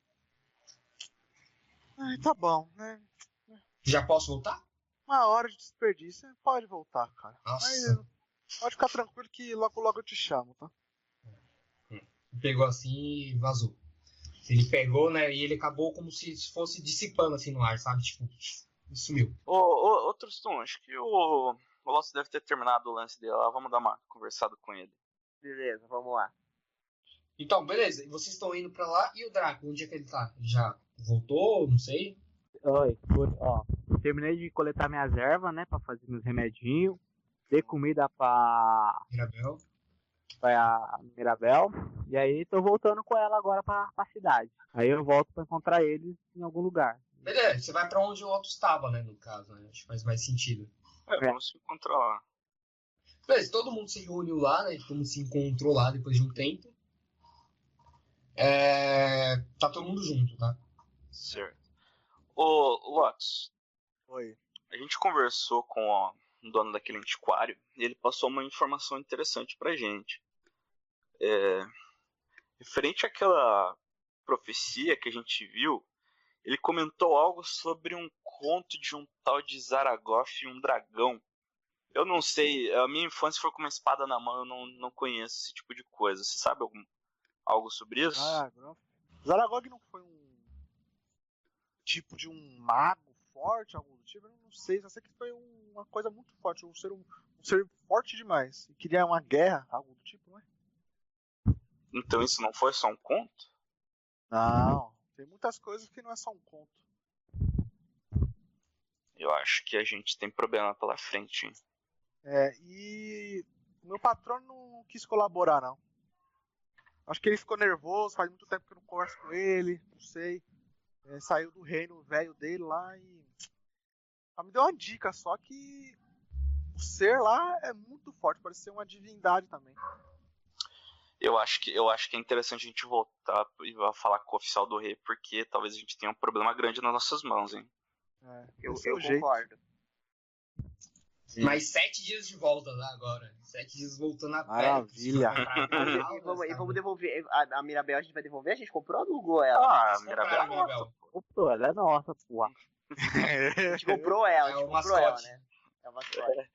Ai, tá bom, né? Já posso voltar? Uma hora de desperdício, pode voltar, cara. Nossa. Mas pode ficar tranquilo que logo logo eu te chamo, tá? Pegou assim e vazou. Ele pegou, né, e ele acabou como se fosse dissipando assim no ar, sabe? Tipo, sumiu. Ô, ô, ô Truston, acho que o, o Lotus deve ter terminado o lance dele lá. Vamos dar uma conversada com ele. Beleza, vamos lá. Então, beleza. E vocês estão indo pra lá. E o Draco, onde é que ele tá? Ele já voltou? Não sei. Oi, foi, ó. Terminei de coletar minhas ervas, né? Pra fazer meus remedinhos. Dei comida pra, Mirabel. pra Mirabel. E aí tô voltando com ela agora pra, pra cidade. Aí eu volto pra encontrar eles em algum lugar. Beleza, você vai pra onde o Lotus estava, né? No caso, né? Acho que faz mais sentido. É, É. vamos se encontrar lá. Beleza, todo mundo se reuniu lá, né? Todo mundo se encontrou lá depois de um tempo. É, tá todo mundo junto, tá? Certo. Ô, Lotus, Oi. a gente conversou com o dono daquele antiquário e ele passou uma informação interessante pra gente. É, referente àquela profecia que a gente viu, ele comentou algo sobre um conto de um tal de Zaragoth e um dragão. Eu não sei, a minha infância foi com uma espada na mão, eu não, não conheço esse tipo de coisa. Você sabe algum, algo sobre isso? Ah, não. Zaragog não foi um tipo de um mago forte, algo do tipo? Eu não sei, só sei que foi um- uma coisa muito forte, um ser, um, um ser forte demais. E queria uma guerra, algo do tipo, não é? Então isso não foi só um conto? Não, tem muitas coisas que não é só um conto. Eu acho que a gente tem problema pela frente, hein? É, e o meu patrono não quis colaborar, não. Acho que ele ficou nervoso, faz muito tempo que eu não converso com ele, não sei. É, saiu do reino velho dele lá e. Ela me deu uma dica, só que o ser lá é muito forte, parece ser uma divindade também. Eu acho que, eu acho que é interessante a gente voltar e falar com o oficial do rei, porque talvez a gente tenha um problema grande nas nossas mãos, hein? É, Eu, esse é eu o jeito. concordo. Mais sete dias de volta lá agora. Sete dias voltando a pé. Maravilha. E vamos, e vamos devolver. A, a Mirabel a gente vai devolver? A gente comprou ou alugou ela? Ah, Vocês compraram, Mirabel. Mirabel? Pô, ela é nossa, porra. A gente comprou ela, a É gente o comprou ela, mascote. né? É o mascote.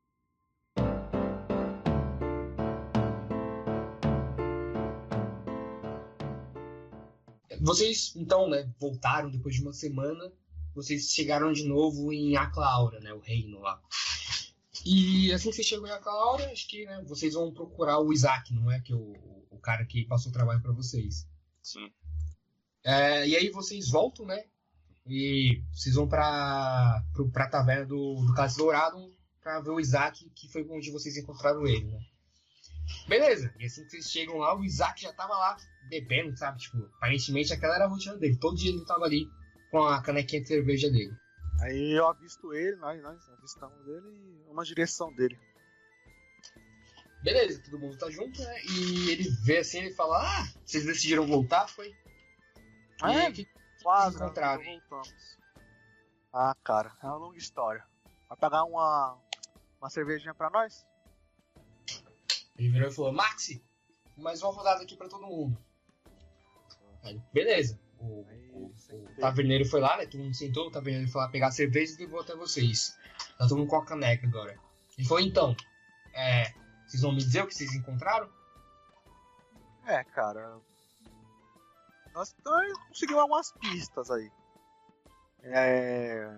Vocês, então, né, voltaram depois de uma semana. Vocês chegaram de novo em Aclaura, né, o reino lá. E assim que vocês chegam em Aclaura, acho que, né, vocês vão procurar o Isaac, não é? Que é o, o cara que passou o trabalho pra vocês. Sim. É, e aí vocês voltam, né? E vocês vão pra, pro, pra taverna do, do Cálice Dourado pra ver o Isaac, que foi onde vocês encontraram ele, né? Beleza, e assim que vocês chegam lá, o Isaac já tava lá bebendo, sabe? Tipo, aparentemente aquela era a rotina dele. Todo dia ele tava ali com a canequinha de cerveja dele. Aí eu avisto ele, nós, nós avistamos ele e vamos na direção dele. Beleza, todo mundo tá junto, né? E ele vê assim, ele fala, ah, vocês decidiram voltar, foi? Ah, E é? aí, que Quase, encontraram, nós voltamos. Ah, cara, é uma longa história. Vai pagar uma, uma cervejinha pra nós? Ele virou e falou, Maxi, mais uma rodada aqui pra todo mundo. Aí, beleza. O, Aí, o- sentei. o taverneiro foi lá, né? Todo mundo sentou, o taverneiro foi lá pegar a cerveja e levou até vocês. Tá todo mundo com a caneca agora. Ele falou, então, é, vocês vão me dizer o que vocês encontraram? É, cara. Nós, nós conseguimos algumas pistas aí. É.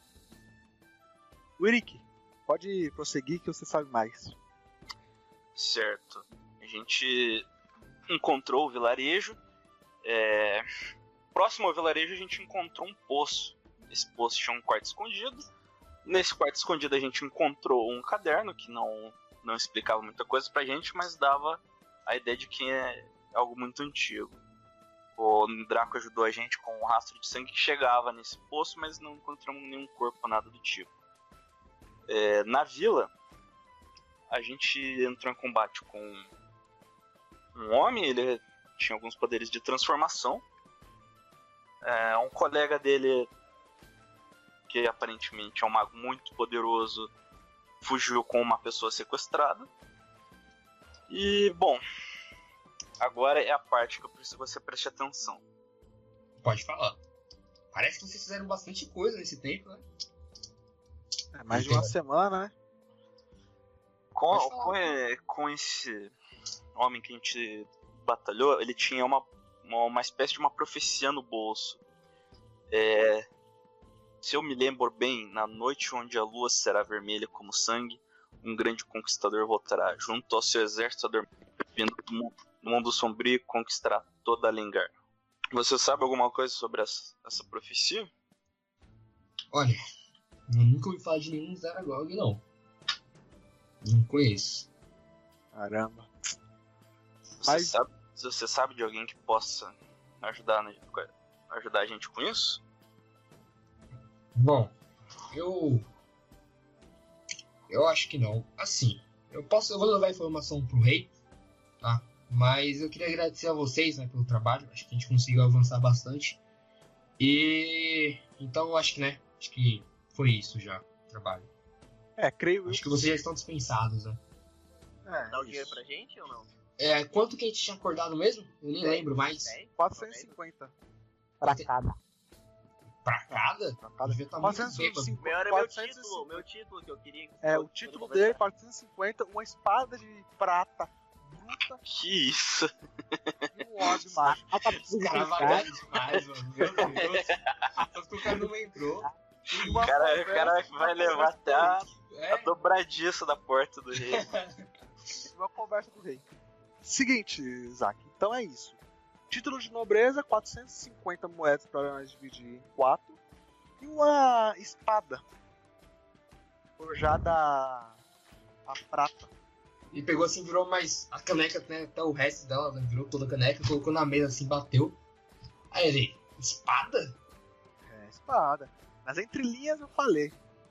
Wirik, pode prosseguir que você sabe mais. Certo. A gente encontrou o vilarejo. É... Próximo ao vilarejo a gente encontrou um poço. Esse poço tinha um quarto escondido. Nesse quarto escondido a gente encontrou um caderno que não, não explicava muita coisa pra gente, mas dava a ideia de que é algo muito antigo. O Draco ajudou a gente com um rastro de sangue que chegava nesse poço, mas não encontramos nenhum corpo, nada do tipo. É, na vila, a gente entrou em combate com um homem, ele tinha alguns poderes de transformação. É, um colega dele, que aparentemente é um mago muito poderoso, fugiu com uma pessoa sequestrada. E, bom, agora é a parte que eu preciso que você preste atenção. Pode falar. Parece que vocês fizeram bastante coisa nesse tempo, né? É mais de uma semana, né? Com, Pode falar. com, é, com esse homem que a gente batalhou, ele tinha uma, uma, uma espécie de uma profecia no bolso. É, se eu me lembro bem, na noite onde a lua será vermelha como sangue, um grande conquistador voltará. Junto ao seu exército vindo do mundo, do mundo sombrio, conquistará toda a Lengar. Você sabe alguma coisa sobre essa, essa profecia? Olha, eu nunca ouvi falar de nenhum Zaragog, não. Não conheço. Caramba. Você, Mas- sabe, você sabe de alguém que possa ajudar, na- ajudar a gente com isso? Bom, eu. Eu acho que não. Assim, eu posso. Eu vou levar a informação pro rei, tá? Mas eu queria agradecer a vocês, né, pelo trabalho. Acho que a gente conseguiu avançar bastante. E então eu acho que, né, acho que foi isso já, o trabalho. É, creio eu. Acho que vocês já estão dispensados, né? É, Dá o isso. dinheiro pra gente ou não? É, quanto que a gente tinha acordado mesmo? Eu nem Dez, lembro mais. dez? quatrocentos e cinquenta. Pra cada. Pra cada? Pra cada. Devia estar muito quatrocentos e bêbado. cinquenta. Meu era meu quatrocentos e título, cinquenta. meu título que eu queria. que É, eu- o título eu vou dele, conversar. quatrocentos e cinquenta, uma espada de prata bruta Que isso? e um orbe mágico. Extravagante demais, mano. Meu Deus. Só que o cara não lembrou. E O uma cara, o conversa- cara vai levar até a, a É, dobradiça da porta do rei. Uma conversa do rei. Seguinte, Isaac, então é isso. Título de nobreza, quatrocentos e cinquenta moedas para nós dividir em quatro. E uma espada forjada a, a prata. e pegou assim, virou mais a caneca, né? Até o resto dela, né, virou toda a caneca, colocou na mesa assim, bateu. Aí ele, espada? É, espada. Nas entrelinhas eu falei.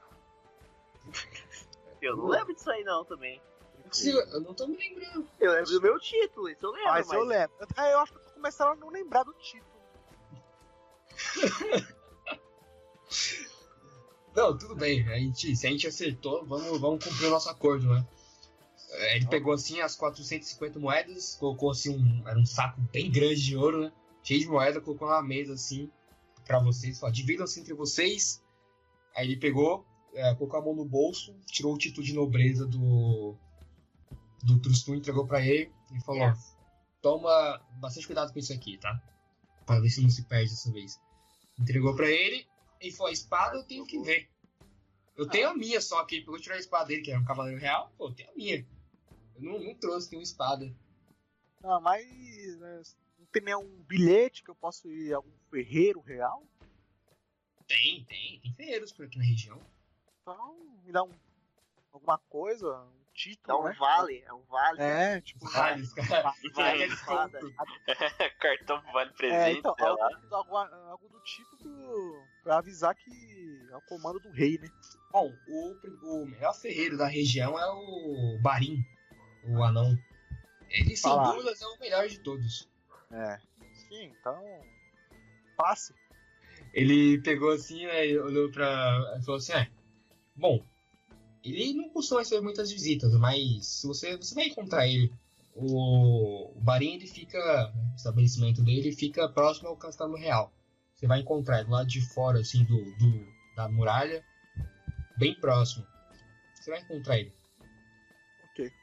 Eu não lembro disso aí não também. Sim, eu não tô me lembrando. Eu lembro do meu título, isso eu lembro, Mas mas... eu lembro. É, eu acho que eu tô começando a não lembrar do título. Não, tudo bem. A gente, se a gente acertou, vamos, vamos cumprir o nosso acordo, né? É, Ele pegou assim as quatrocentas e cinquenta moedas, colocou assim um. Era um saco bem grande de ouro, né? Cheio de moeda, colocou na mesa assim pra vocês. Falou, dividam-se entre vocês. Aí ele pegou, é, colocou a mão no bolso, tirou o título de nobreza do. Do Trustum, entregou pra ele e falou: Yes. toma bastante cuidado com isso aqui, tá? Pra ver se não se perde dessa vez. Entregou pra ele e falou: a espada eu tenho que ver. Eu tenho a minha só aqui. Pegou tirar a espada dele, que era um cavaleiro real. Pô, eu tenho a minha. Eu não, não trouxe nenhuma espada. Não, mas né, não tem nenhum bilhete que eu possa ir a algum ferreiro real? Tem, tem. Tem ferreiros por aqui na região. Então me dá um, alguma coisa, um É título, um né? vale, é um vale. É, tipo, Vale, os caras. Vale, Vale, espada. Cartão vale é, presente, então, sei lá. algo, algo, algo do tipo do, pra avisar que é o comando do rei, né? Bom, o, o melhor ferreiro da região é o Barim, o anão. Ele, sem Fala. dúvidas, é o melhor de todos. É. Sim, então. Passe. Ele pegou assim, né, e olhou pra. Falou assim: é. Bom, ele não costuma receber muitas visitas, mas se você, você vai encontrar ele. O, o Barim, ele fica. O estabelecimento dele fica próximo ao Castelo Real. Você vai encontrar ele do lado de fora, assim, do, do, da muralha, bem próximo. Você vai encontrar ele. Ok.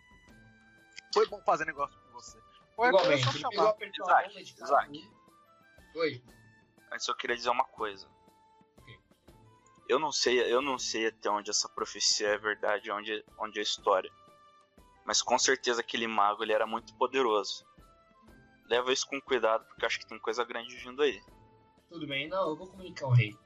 Foi bom fazer negócio com você. Qualquer coisa é Igualmente, só ele pegou, chamar. apertou a Isaac, mão de cada Isaac. um. Oi. Antes eu queria dizer uma coisa. Ok. Eu não sei, eu não sei até onde essa profecia é verdade, onde, onde é história. Mas com certeza aquele mago ele era muito poderoso. Leva isso com cuidado, porque eu acho que tem coisa grande vindo aí. Tudo bem, não, eu vou comunicar ao rei.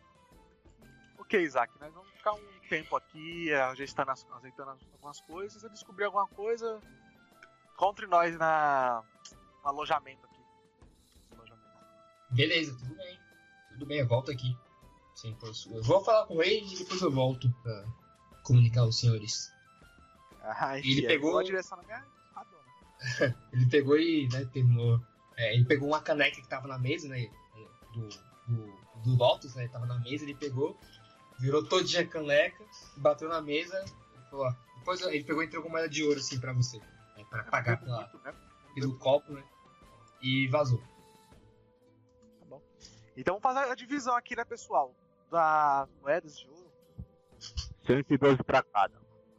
Ok, Isaac, nós vamos ficar um tempo aqui, ajeitando as, ajeitando as- algumas coisas. Se eu descobrir alguma coisa, encontre nós na, no alojamento aqui. Esse alojamento. Beleza, tudo bem. Tudo bem, eu volto aqui. Sim, pois- eu vou falar com o rei e depois eu volto pra comunicar aos senhores. Ah, Ele enfim, pegou- a direção na minha espadona. Ele pegou e, né, terminou. É, ele pegou uma caneca que tava na mesa, né? Do, do, do Lotus, né? Tava na mesa, ele pegou, virou todinha a caneca, bateu na mesa e falou, ó. Depois ele pegou e entregou moeda de ouro assim pra você. Né, pra pagar Bebo pela, muito, né? pelo copo, né? E vazou. Tá bom. Então vamos fazer a divisão aqui, né, pessoal? Das moedas de ouro. cento e doze pra cada.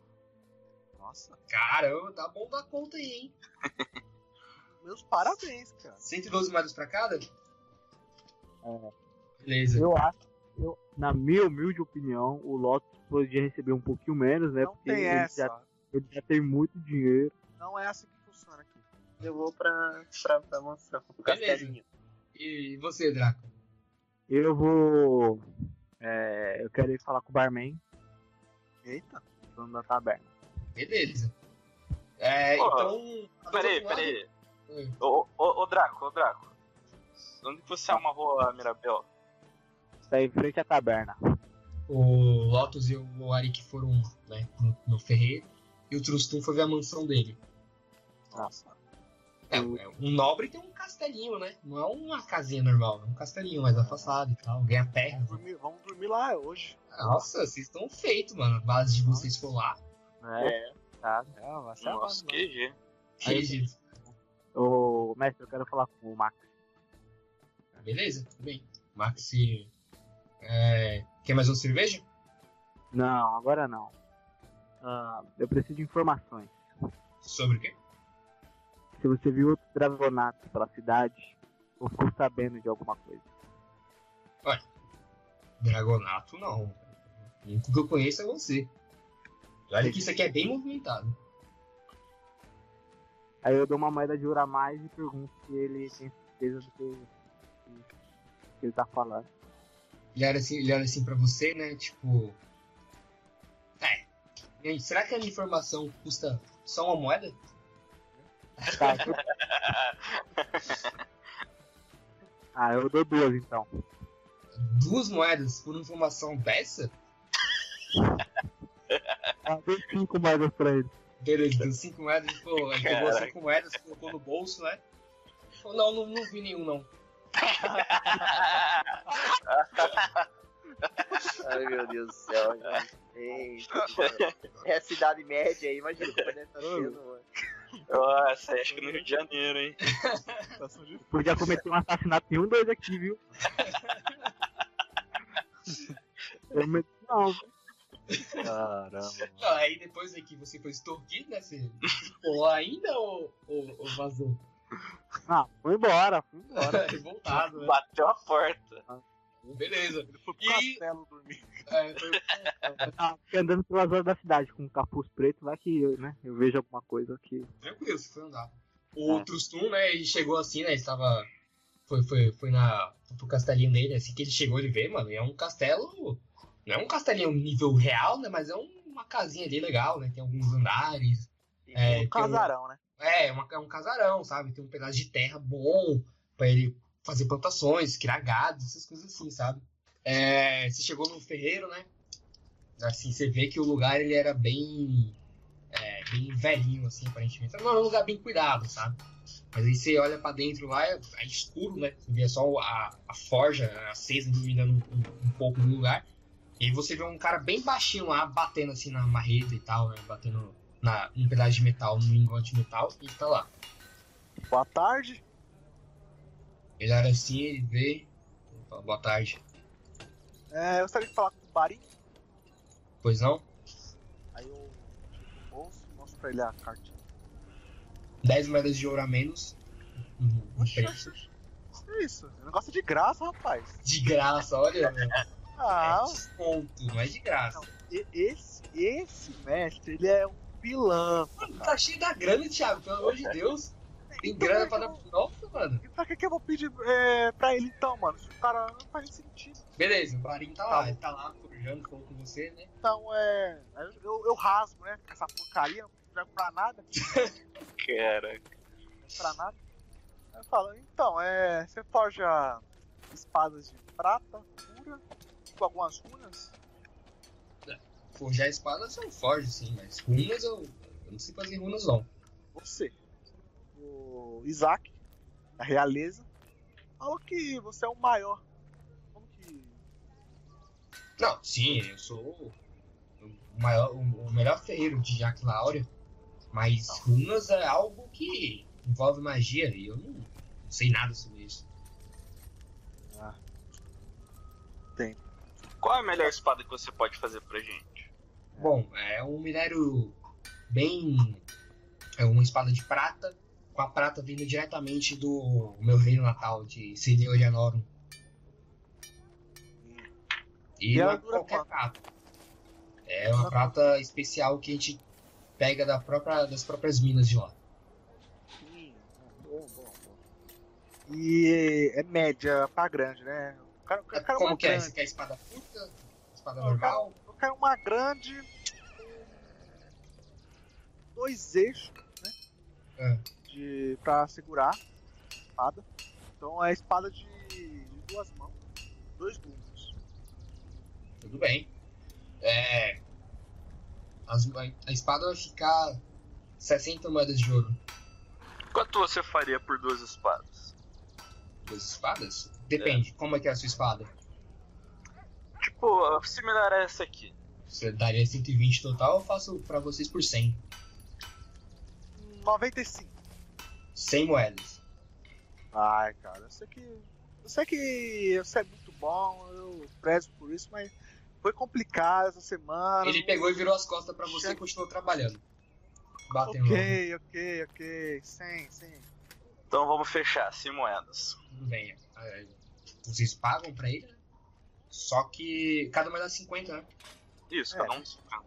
Nossa, Caramba, tá bom da conta aí, hein? meus parabéns, cara. cento e doze moedas pra cada? É. Beleza. Eu acho, eu, na minha humilde opinião, o Lotus podia receber um pouquinho menos, né? Não porque tem ele essa. já, ele já tem muito dinheiro. Não é assim que funciona aqui. Eu vou pra, pra, pra mansão, pro Beleza. castelinho. E você, Draco? Eu vou. é, eu quero ir falar com o barman, Eita. dono da taberna. Beleza. É, Pô, então. Peraí, do outro peraí. lado- Oi. Ô, ô, ô Draco, ô Draco. Onde que você amarrou a Mirabel? Está em frente à taberna. O Lotus e o Arik foram, né, no, no ferreiro. E o Trustum foi ver a mansão dele. Nossa. É, é, um nobre tem um castelinho, né? Não é uma casinha normal, é um castelinho mais afastado e tal. Ganha terra. Vamos dormir, vamos dormir lá hoje. Nossa, vocês estão feitos, mano. A base de vocês for lá. É, É. tá. É, vai ser a Nossa, base, que G. Que jeito. Ô, mestre, eu quero falar com o Max. Beleza, tudo bem. Max, é... quer mais uma cerveja? Não, agora não. Ah, eu preciso de informações. Sobre o quê? Se você viu outros dragonatos pela cidade, ou ficou sabendo de alguma coisa. Dragonato, não. O único que eu conheço é você. Olha que isso aqui é bem movimentado. Aí eu dou uma moeda de ouro a mais e pergunto se ele tem certeza do que, que ele tá falando. Ele olha assim, ele olha assim pra você, né? Tipo... É. E aí, será que a informação custa só uma moeda? Tá, eu... Ah, eu dou duas então. Duas moedas por informação dessa? Ah, dou cinco moedas pra ele. Beleza, deu cinco moedas. Pô, ele pegou Caraca. cinco moedas, colocou no bolso, né? Falou, não, não, não vi nenhum, não. Ai, meu Deus do céu. Gente. Eita, mano. É a cidade média aí, imagina como deve estar sendo, mano. Nossa, acho que no Rio de Janeiro, hein? Podia cometer um assassinato em um, dois aqui, viu? Eu meto não, viu? Caramba. Ah, aí depois aí que você foi extorquido, né? Você ficou lá ainda ou, ou, ou vazou? Ah, fui embora, fui embora. Voltado, né? Bateu a porta. Beleza. Ele foi pro E- castelo dormir. É, foi... Eu tava andando pelas horas da cidade com um capuz preto, vai que eu, né, eu vejo alguma coisa aqui. Tranquilo, você foi andar. O Trustum, né, ele chegou assim, né, ele estava... Foi, foi, foi na, pro castelinho dele, assim que ele chegou, ele vê, mano, é um castelo... Não é um castelinho nível real, né, mas é um- uma casinha ali legal, né, tem alguns andares. É, Um tem casarão, né? É, uma, é um casarão, sabe, tem um pedaço de terra bom pra ele fazer plantações, criar gado, essas coisas assim, sabe. É, você chegou no ferreiro, né, assim, você vê que o lugar, ele era bem... É, bem velhinho, assim, aparentemente. Não, é um lugar bem cuidado, sabe? Mas aí você olha pra dentro lá, é, é escuro, né? Você vê só a, a forja acesa, iluminando um, um, um pouco no lugar. E aí você vê um cara bem baixinho lá, batendo assim na marreta e tal, né? Batendo na, um pedaço de metal, num lingote de metal, e tá lá. Boa tarde. Ele olha assim, ele vê... Fala, boa tarde. É, eu gostaria de falar com o Barim. Pois não? Aí eu tiro do bolso e mostro pra ele a cartinha. dez moedas de ouro a menos. Um, um Oxe, preço. oxe, oxe. Que isso? É um negócio de graça, rapaz. De graça, olha. meu. Ah, É desconto, não é de graça. e- esse, esse mestre, ele é um pilantra. Mano, tá cheio da grana, Thiago, pelo amor de Deus. Tem Então, grana é pra que dar. eu- Nossa, mano. E pra que, que eu vou pedir é, pra ele então, mano? Se o cara não faz sentido. Beleza, o Barim tá Tá lá. bom. Ele tá lá forjando, falou com você, né? Então é. Eu, eu, eu rasgo, né? Essa porcaria, não serve pra nada. Caraca. Não serve pra nada. Aí eu falo, então, é. Você forja espadas de prata pura, com algumas runas. Forjar espadas eu forjo, sim, mas runas eu, eu não sei fazer runas, não. Você, o Isaac, da realeza, falou que você é o maior. Como que. Não, sim, eu sou o, maior, o, o melhor ferreiro de Jack Laurea, mas runas é algo que envolve magia e eu não, não sei nada sobre isso. Qual é a melhor espada que você pode fazer pra gente? Bom, é um minério bem. É uma espada de prata, com a prata vindo diretamente do meu reino natal, de Celeorianorum. E E não ela é dura qualquer quanto? prata. É uma prata especial que a gente pega da própria, das próprias minas de lá. Sim, bom, bom, bom. E é média pra grande, né? Eu quero, eu quero Como uma que é? grande. Você quer espada curta? Espada Eu normal? quero, eu quero uma grande. com Dois eixos, né? É. De, pra segurar a espada. Então é espada de, de duas mãos. Dois gumes. Tudo bem. É, as- a espada vai ficar sessenta moedas de ouro. Quanto você faria por duas espadas? Duas espadas? Depende, como é que é a sua espada? Tipo, similar a essa aqui. Você daria cento e vinte total, eu faço pra vocês por cem. noventa e cinco. cem moedas. Ai, cara, eu sei que. Eu sei que você é muito bom, eu prezo por isso, mas foi complicado essa semana. Ele pegou e virou as costas pra você e continuou trabalhando. Batendo. Ok, ok, ok. cem, cem. Então vamos fechar, cem moedas. Tudo bem. É, vocês pagam pra ele, né? Só que cada moeda dá cinquenta, né? Isso, É. cada um cinquenta.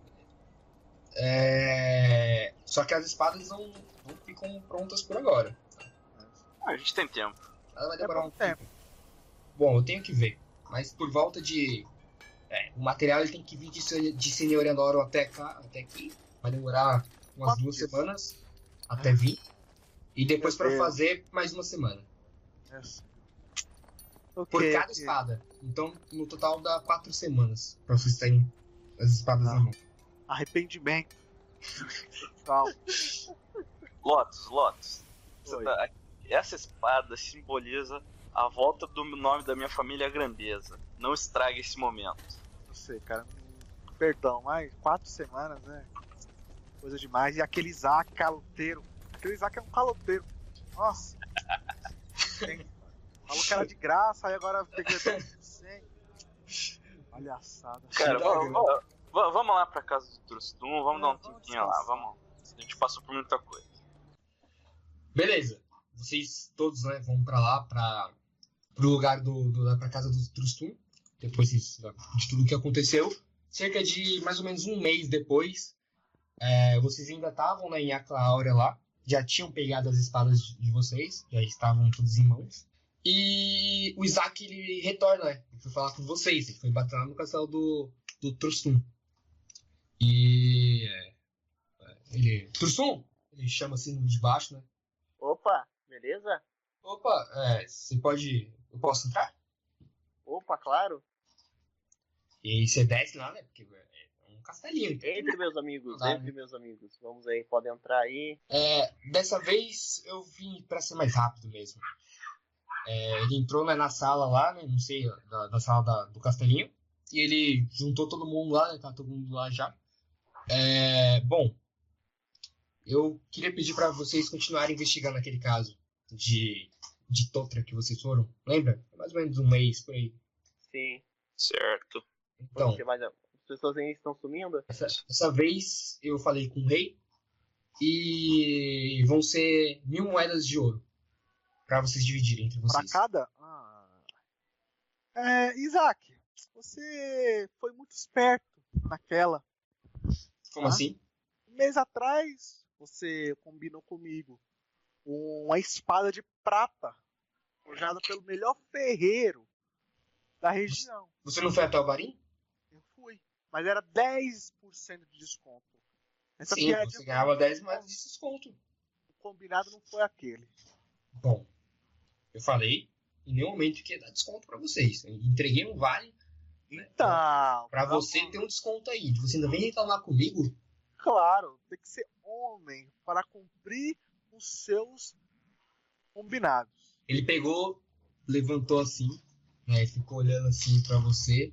É... Só que as espadas não, não ficam prontas por agora. Ah, a gente tem tempo. Ela vai É demorar bom um tempo. tempo. Bom, eu tenho que ver. Mas por volta de... É, o material ele tem que vir de, Se- de Senhorianoro até cá, até aqui. Vai demorar umas Quanto duas dias? semanas até vir. E depois Meu pra Deus. fazer mais uma semana. Yes. Por Ok, cada ok. espada. Então, no total dá quatro semanas pra vocês terem as espadas Ah. na mão. Arrependimento. Calma. Lotus, Lotus. você Oi. tá- Essa espada simboliza a volta do nome da minha família Grandeza. Não estrague esse momento. Não sei, cara. Perdão, mas quatro semanas, né? Coisa demais. E aquele Isaac caloteiro. Aquele Isaac é um caloteiro. Nossa. Tem- Falou que era de graça, aí agora peguei cem. Palhaçada. Cara, Chega, vamos, né? vamos- vamos- vamos lá pra casa do Trustum, vamos É, dar um vamos tempinho lá, descansar. vamos. A gente passou por muita coisa. Beleza. Vocês todos, né, vão pra lá, pra, pro lugar do, do pra casa do Trustum. Depois de de tudo que aconteceu. Cerca de mais ou menos um mês depois, é, vocês ainda estavam, né, em Aclaura lá. Já tinham pegado as espadas de, de vocês. Já estavam todos em mãos. E o Isaac, ele retorna, né? Ele foi falar com vocês. Ele foi bater lá no castelo do, do Trustum. E... é, ele... Trustum? Ele chama assim de baixo, né? Opa, beleza? Opa, é, você pode... Eu posso entrar? Opa, claro. E aí você desce lá, né? Porque é um castelinho. então. Entre meus amigos, Tá, entre meus amigos. Vamos aí, pode entrar aí. É, dessa vez eu vim pra ser mais rápido mesmo. É, ele entrou, né, na sala lá, né? Não sei, da, da sala da- do castelinho. E ele juntou todo mundo lá, né? Tá todo mundo lá já. É, bom, eu queria pedir pra vocês continuarem investigando aquele caso de, de Totra que vocês foram. Lembra? Mais ou menos um mês por aí. Sim. Certo. Então, Porque mais, as pessoas aí estão sumindo? essa, essa vez eu falei com o rei e vão ser mil moedas de ouro pra vocês dividirem entre Pra vocês. cada? Ah. É, Isaac, você foi muito esperto naquela. Como Ah. assim? Um mês atrás, você combinou comigo uma espada de prata forjada pelo melhor ferreiro da região. Você não foi até o Barim? Eu fui, mas era dez por cento de desconto. Essa Sim, piadinha você foi ganhava muito dez bom. moedas de desconto. O combinado não foi aquele. Bom, eu falei em nenhum momento que ia dar desconto pra vocês. Eu entreguei um vale Então, pra não, você ter um desconto aí. Você ainda vem reclamar comigo? claro, tem que ser homem para cumprir os seus combinados. Ele pegou, levantou assim, né? Ficou olhando assim pra você.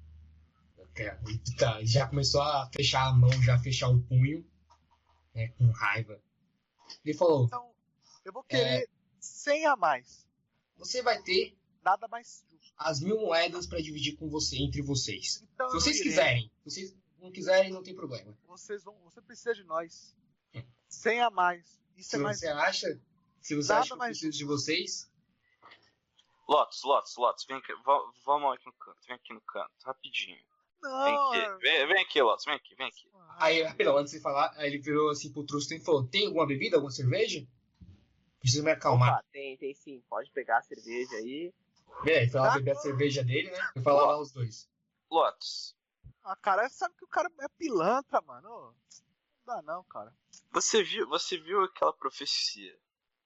Tá, já começou a fechar a mão, já fechar o punho, né? Com raiva. Ele falou: Então, eu vou querer cem a mais. você vai ter Nada mais justo. as mil moedas pra dividir com você, entre vocês. Então, Se eu vocês irei. quiserem, se vocês não quiserem, não tem problema. Vocês vão, você precisa de nós. cem a mais. Isso Se é mais você acha, se você Nada acha que eu mais preciso de vocês, Lotus, Lotus, Lotus, vem aqui. va- Vamos aqui no canto, vem aqui no canto, rapidinho. Vem Não, aqui, é- vem, vem aqui, Lotus, vem aqui, vem aqui. aí, rapidão, antes de falar, aí ele virou assim pro Trustum e falou: tem alguma bebida, alguma cerveja? Preciso me acalmar. Opa, tem, tem sim. Pode pegar a cerveja aí. Beleza, ele foi lá Tá. beber a cerveja dele, né? E falar lá os dois. Lotus, Ah, cara, sabe que o cara é pilantra, mano. Ô, Não dá não, cara. você viu, você viu aquela profecia?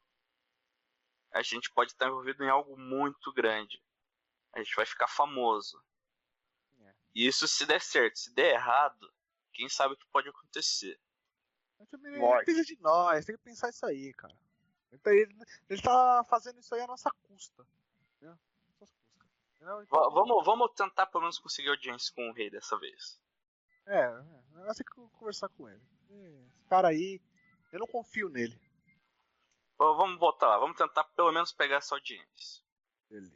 A gente pode estar envolvido em algo muito grande. A gente vai ficar famoso. É. E isso se der certo, se der errado, quem sabe o que pode acontecer. Mas também Morte. precisa de nós, tem que pensar isso aí, cara. Ele tá, ele, ele tá fazendo isso aí à nossa custa. Né? Nossa custa. Não, então, V- vamos, vamos tentar pelo menos conseguir audiência com o rei dessa vez. É, é, nós temos que conversar com ele. Esse cara aí, eu não confio nele. V- Vamos voltar lá, vamos tentar pelo menos pegar essa audiência. Beleza.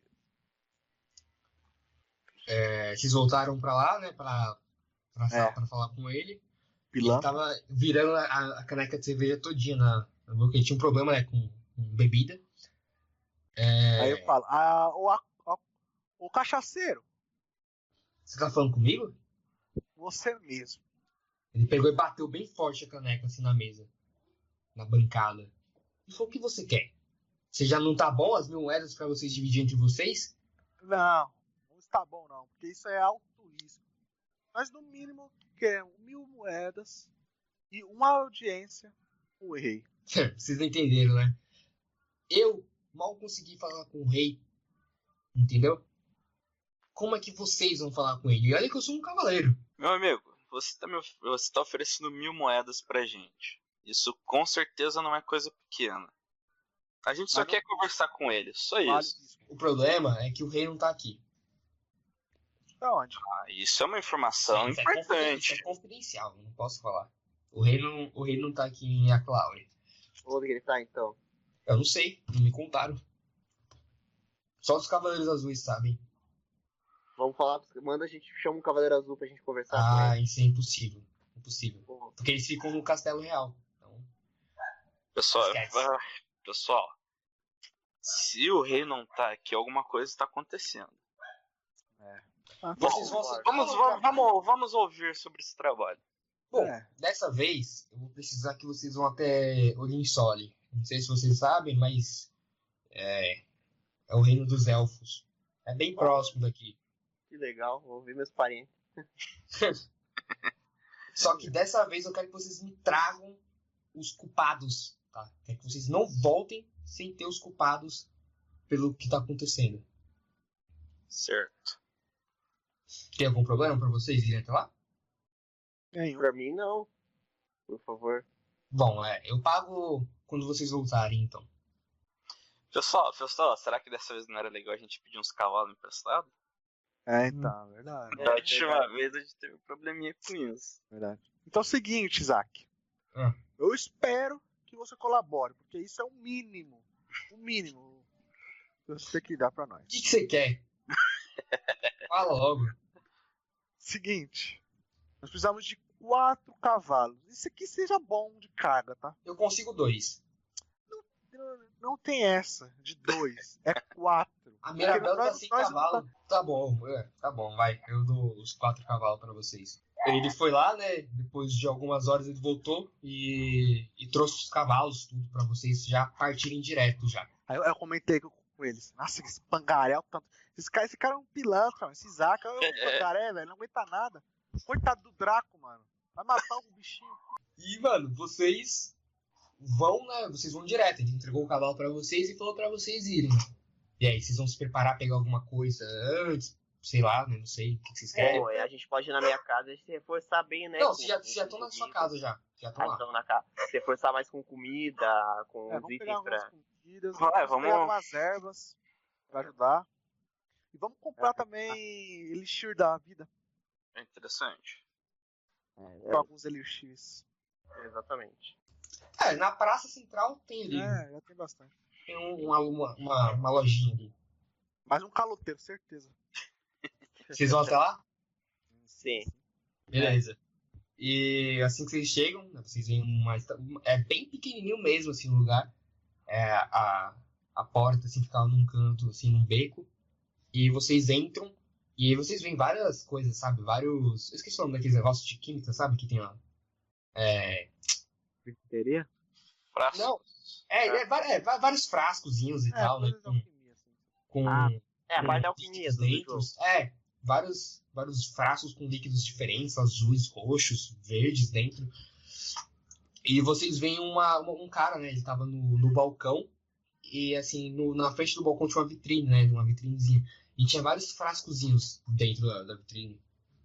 É, vocês voltaram pra lá, né? Pra, pra, sala É. pra falar com ele. Ele Pilantra. tava virando a, a caneca de cerveja todinha na, na boca. Ele tinha um problema, né? Com, com bebida. É, Aí eu falo, ah, o, a- a- o cachaceiro, Você tá falando comigo? você mesmo. Ele pegou e bateu bem forte a caneca assim na mesa. Na bancada. E falou: o que você quer? Você já não tá bom as mil moedas pra vocês dividir entre vocês? Não, não está bom não, porque isso é alto risco. Mas no mínimo queremos mil moedas e uma audiência com o rei. Vocês não entenderam, né? Eu mal consegui falar com o rei. Entendeu? Como é que vocês vão falar com ele? E olha que eu sou um cavaleiro. Meu amigo, você tá, me of- você tá oferecendo mil moedas pra gente. Isso com certeza não é coisa pequena. A gente só Mas não- quer conversar com ele, só Vale isso. o risco. O problema é que o rei não tá aqui. Da onde? Ah, isso é uma informação Isso é confiden- isso importante. é confidencial, eu não posso falar. O rei não, o rei não tá aqui em Aclaure. Onde que ele tá, então? Eu não sei, não me contaram. Só os cavaleiros azuis sabem. Vamos falar, manda a gente, chama um Cavaleiro Azul pra gente conversar com Ah, ele. isso é impossível. Impossível. Pô, Porque eles ficam no Castelo Real. Então, Pessoal, Esquece. ah, pessoal, se o rei não tá aqui, alguma coisa tá acontecendo. Ah, vocês bom, vão se- Vamos, vamos, vamos, vamos ouvir sobre esse trabalho. Bom, É. dessa vez eu vou precisar que vocês vão até Olinsole. Não sei se vocês sabem, mas é, é o reino dos elfos. É bem próximo daqui. que legal, vou ver meus parentes. Só que dessa vez eu quero que vocês me tragam os culpados, tá? Quero que vocês não voltem sem ter os culpados pelo que tá acontecendo. Certo. Tem algum problema pra vocês irem até lá? Nenhum. Pra mim, não. Por favor. Bom, é, eu pago quando vocês voltarem, então. Pessoal, pessoal, será que dessa vez não era legal a gente pedir uns cavalos emprestados? É, então, verdade. É, Da última verdade. vez a gente teve um probleminha com isso. verdade. Então é o seguinte, Isaac. Ah. Eu espero que você colabore, porque isso é o mínimo. O mínimo que você tem que dar pra nós. O que, que você quer? Fala logo. Seguinte. Nós precisamos de quatro cavalos. Isso aqui seja bom de carga, tá? Eu consigo dois. Não, não tem essa de dois. É quatro. A Mirabel Porque tá nós- sem nós- cavalo. Tá bom, é, tá bom, vai. Eu dou os quatro cavalos pra vocês. Ele foi lá, né? Depois de algumas horas ele voltou e, e trouxe os cavalos, tudo, pra vocês já partirem direto já. Aí eu, eu comentei com, com eles. Nossa, esse pangaré, tanto. Esse cara, esse cara é um pilantra, mano. Esse Isaac é um pangaré, velho. Não aguenta nada. Coitado do Draco, mano. Vai matar o bichinho. E, mano, vocês vão, né? Vocês vão direto. Ele entregou o cavalo pra vocês e falou pra vocês irem. E aí, vocês vão se preparar, pegar alguma coisa antes, sei lá, né? Não sei o que vocês querem. Pô, a gente pode ir na minha casa e se reforçar bem, né? Não, com- vocês já com estão na sua comida. casa já. Já estão Ah, lá. então na casa. Se reforçar mais com comida, com É, os vamos pegar itens algumas pra. comidas, Vai, vamos, vamos- pegar algumas ervas pra ajudar. E vamos comprar também elixir da vida. É interessante. Com alguns elixirs. É, exatamente. É, na Praça Central tem ali. É, já tem bastante. Tem um- uma, uma, uma, uma lojinha ali. Mais um caloteiro, certeza. Vocês vão até lá? Sim. Beleza. E assim que vocês chegam, né, vocês veem uma. esta- É bem pequenininho mesmo, assim, o lugar. É, a, a porta, assim, ficava num canto, assim, num beco. E vocês entram e aí vocês veem várias coisas, sabe? Vários. Eu esqueci o nome daqueles negócios de química, sabe? Que tem lá. É. Teria? Frascos. Não. É, é, va- é, va- vários frascozinhos e É, tal, né? coisas de Com, alquimia, assim. com, Ah, É, a com parte da alquimia líquidos do, do dentro. jogo. É, vários, vários frascos com líquidos diferentes, azuis, roxos, verdes dentro. E vocês veem uma, uma- um cara, né? Ele tava no, no balcão. E assim, no- na frente do balcão tinha uma vitrine, né? Uma vitrinezinha. E tinha vários frascozinhos dentro da, da vitrine.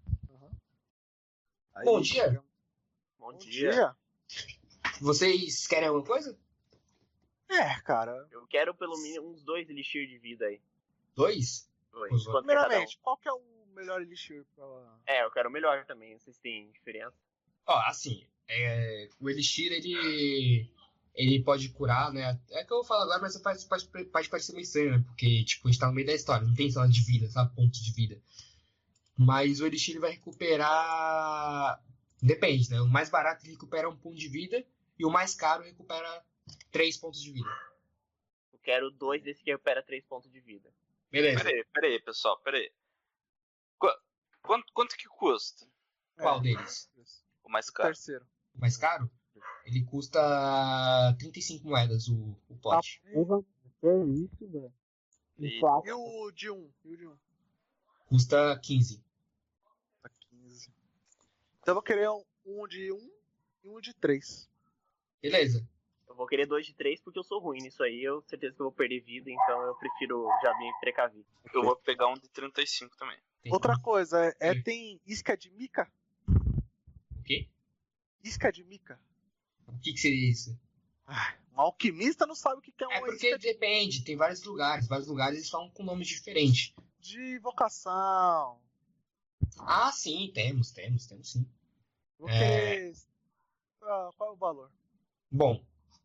Aí, Bom dia. Bom Bom dia. dia. Vocês querem alguma coisa? É, cara. Eu quero pelo menos uns dois elixir de vida aí. Dois? Dois. Os Quanto que é cada um? Primeiramente, qual que é o melhor elixir pra... É, eu quero o melhor também. Não sei se tem diferença. Ó, assim, é, o Elixir, ele, ele pode curar, né? É que eu vou falar agora, mas pode, pode, pode parecer meio estranho, né? Porque, tipo, a gente tá no meio da história, não tem só de vida, sabe? Pontos de vida. Mas o Elixir, ele vai recuperar... Depende, né? O mais barato, ele recupera um ponto de vida, e o mais caro recupera três pontos de vida. Eu quero dois desse que recupera três pontos de vida. Beleza. Peraí, peraí, pessoal, peraí. Qu- Quanto, quanto que custa Qual É, deles? o mais o caro? terceiro. O mais caro? Ele custa trinta e cinco moedas o, o pote. Porra, que é isso, velho? E- Um quatro. E o de um? E o de um? Custa quinze. Tá quinze. Então eu vou querer um, um de um e um de três. Beleza. Eu vou querer dois de três porque eu sou ruim nisso aí. Eu tenho certeza que eu vou perder vida, então eu prefiro já me precaver. Eu vou pegar um de trinta e cinco também. Tem- Outra coisa, é, é- Sim. tem isca de mica? O quê? Isca de mica. O que, que seria isso? Ah, um alquimista não sabe o que que é É uma porque isca de, depende, tem vários lugares. Vários lugares eles falam com nomes diferentes. de invocação. Ah, sim, temos, temos, temos sim. Vou É. querer... Ah, qual é o valor? Bom,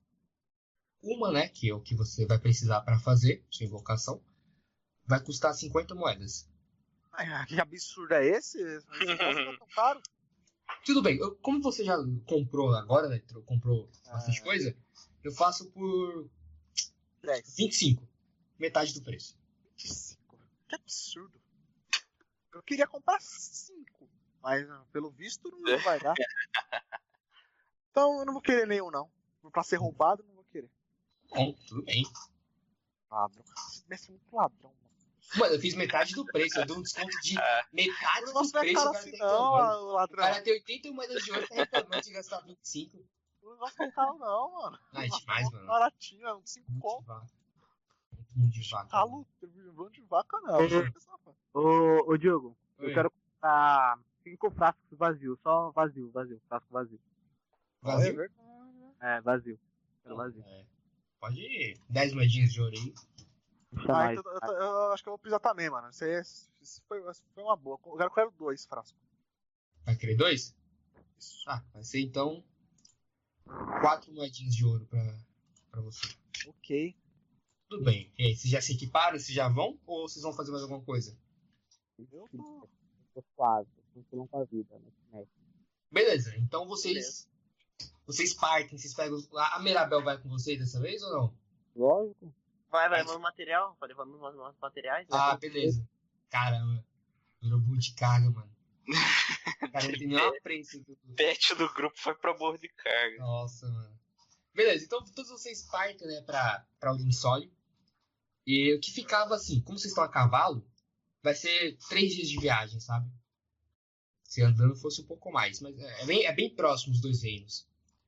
uma, né, que é o que você vai precisar para fazer, sua invocação, vai custar cinquenta moedas. Ai, que absurdo é esse? Esse negócio tá tão caro. Tudo bem, eu- como você já comprou agora, né, tro- comprou bastante Ah. coisa, eu faço por dez. vinte e cinco, metade do preço. vinte e cinco. Que absurdo. Eu queria comprar cinco, mas ah, pelo visto não vai dar. Então eu não vou querer nenhum, não. Pra ser roubado, não vou querer. Bom, tudo bem. Ladrão. Esse mestre é muito ladrão, mano. Mano, eu fiz metade do preço, eu dei um desconto de Ah. O metade do negócio não é preço. caro o cara assim, tá não, reclamando. o O ladrão. cara tem oitenta e um moedas de ouro, tá reclamando de gastar vinte e cinco. O negócio não é caro, não, mano. Ah, é demais, mano. Baratinho, é uns cinco Muito conto. de vaca. Muito mão de vaca. Calo, vão de vaca, não. Ô, ô Diogo, Oi. eu quero comprar cinco frascos vazios, só vazio, vazio, frasco vazio. É Vazio? verdade. É, vazio. Quero vazio. É. Pode ir. dez moedinhas de ouro aí. Deixa Ah, mais. então, eu, tô- eu acho que eu vou precisar também, mano. Isso, aí, é- isso foi, isso foi uma boa. Eu quero dois frascos. Vai querer dois? Isso. Ah, vai ser então quatro moedinhas de ouro pra, pra você. Ok. Tudo bem. E aí, vocês já se equiparam? Vocês já vão? Ou vocês vão fazer mais alguma coisa? Eu tô... Tô quase, tô com a vida, né? Beleza. Então vocês... Vocês partem, vocês pegam... A Mirabel vai com vocês dessa vez ou não? Lógico. Vai, vai Mas- levando material, vai levando os nossos materiais. Ah, né? beleza. Caramba. Virou burro de carga, mano. Cara, não tem nenhum apreço. do- Pet do grupo foi pra bordo de carga. Nossa, mano. Beleza, então todos vocês partem, né, pra, pra Ulinsóio. E o que ficava assim, como vocês estão a cavalo, vai ser três dias de viagem, sabe? Se andando fosse um pouco mais, mas é bem, é bem próximo os dois reinos.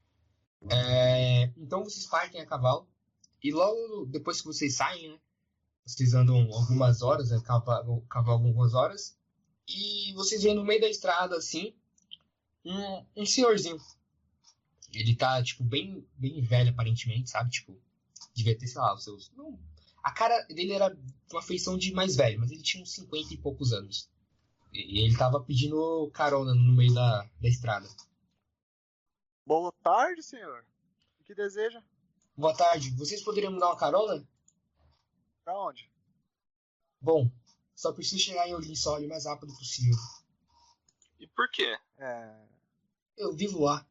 É, então vocês partem a cavalo. E logo depois que vocês saem, né? Vocês andam algumas horas, né, cavalam, cavalam algumas horas. E vocês veem no meio da estrada, assim, um, um senhorzinho. Ele tá, tipo, bem, bem velho, aparentemente, sabe? Tipo, devia ter, sei lá, os seus... Não, a cara dele era uma feição de mais velho, mas ele tinha uns cinquenta e poucos anos. E ele tava pedindo carona no meio da, da estrada. Boa tarde, senhor. O que deseja? Boa tarde, vocês poderiam me dar uma carona? Pra onde? Bom, só preciso chegar em Olinsório o mais rápido possível. E por quê? É... Eu vivo lá.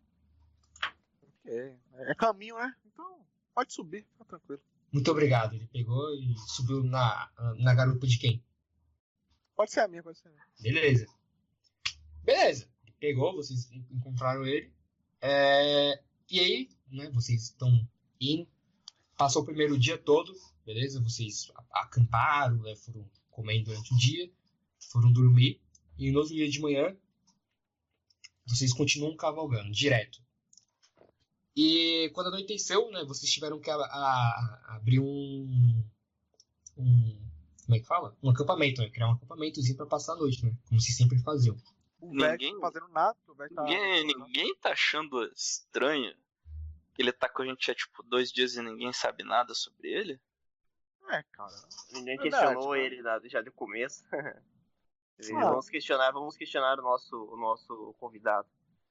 Ok. É caminho, né? Então, pode subir, tá tranquilo. Muito obrigado. Ele pegou e subiu na, na garupa de quem? Pode ser a minha, pode ser a minha. Beleza. Beleza. Ele pegou, vocês encontraram ele. É, e aí, né, vocês estão indo. Passou o primeiro dia todo, beleza? Vocês acamparam, né, foram comendo durante o dia, foram dormir. E no outro dia de manhã, vocês continuam cavalgando, direto. E quando anoiteceu, né, vocês tiveram que a, a, a abrir um, um... Como é que fala? Um acampamento, né? Criar um acampamentozinho pra passar a noite, né? Como vocês sempre faziam. O velho Ninguém- tá fazendo nada, o velho tá... Ninguém, ninguém tá achando estranho Ele tá com a gente há tipo dois dias e ninguém sabe nada sobre ele? É, cara. Ninguém Verdade, questionou né? ele da- já de começo. Ah. Vamos questionar, vamos questionar o nosso, o nosso convidado.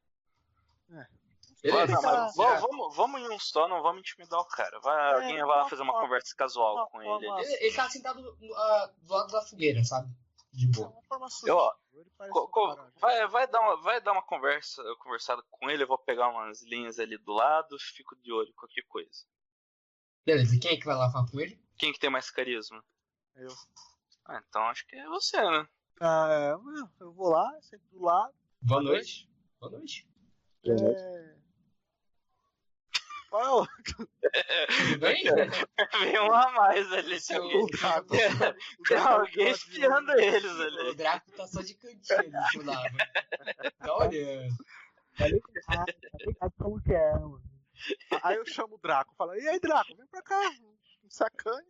Beleza, Não, mas vamos vamos, tirar. vamos, vamos em um só, não vamos intimidar o cara. Vai, É, alguém vai lá uma fazer uma forma- conversa casual uma com ele. forma- Ele, ele tá sentado ah, do lado da fogueira, sabe? De É boa. uma forma sutil. ó, Ele parece Co- um co- cara- vai, vai, dar uma, vai dar uma conversa, conversada com ele, eu vou pegar umas linhas ali do lado, fico de olho, qualquer coisa. Beleza, quem é que vai lá falar com ele? Quem que tem mais carisma? Eu. Ah, então acho que é você, né? Ah, é, eu vou lá, sento do lado. Boa Boa noite. Boa noite. É... Qual é o... Tudo bem? Vem um a mais ali. Seu- Tem, o Draco? tem alguém espiando eles O ali. Draco tá só de cantinho ali do seu lado. Tá olhando. Tá ligado, tá ligado como que é, mano. Aí eu chamo o Draco, falo, e aí, Draco, vem pra cá, um sacane.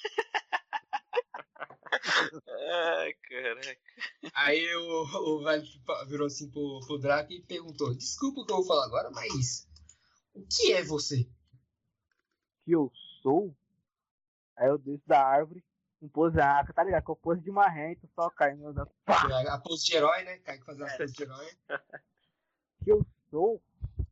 Ai, caraca. Aí o, o velho virou assim pro, pro Draco e perguntou: Desculpa o que eu vou falar agora, mas o que é você? Que eu sou? Aí eu desço da árvore, com pose aca, tá ligado? Com pose de marrento, só caindo da... A pose de herói, né? Cai que fazer as coisas de herói. Que eu sou?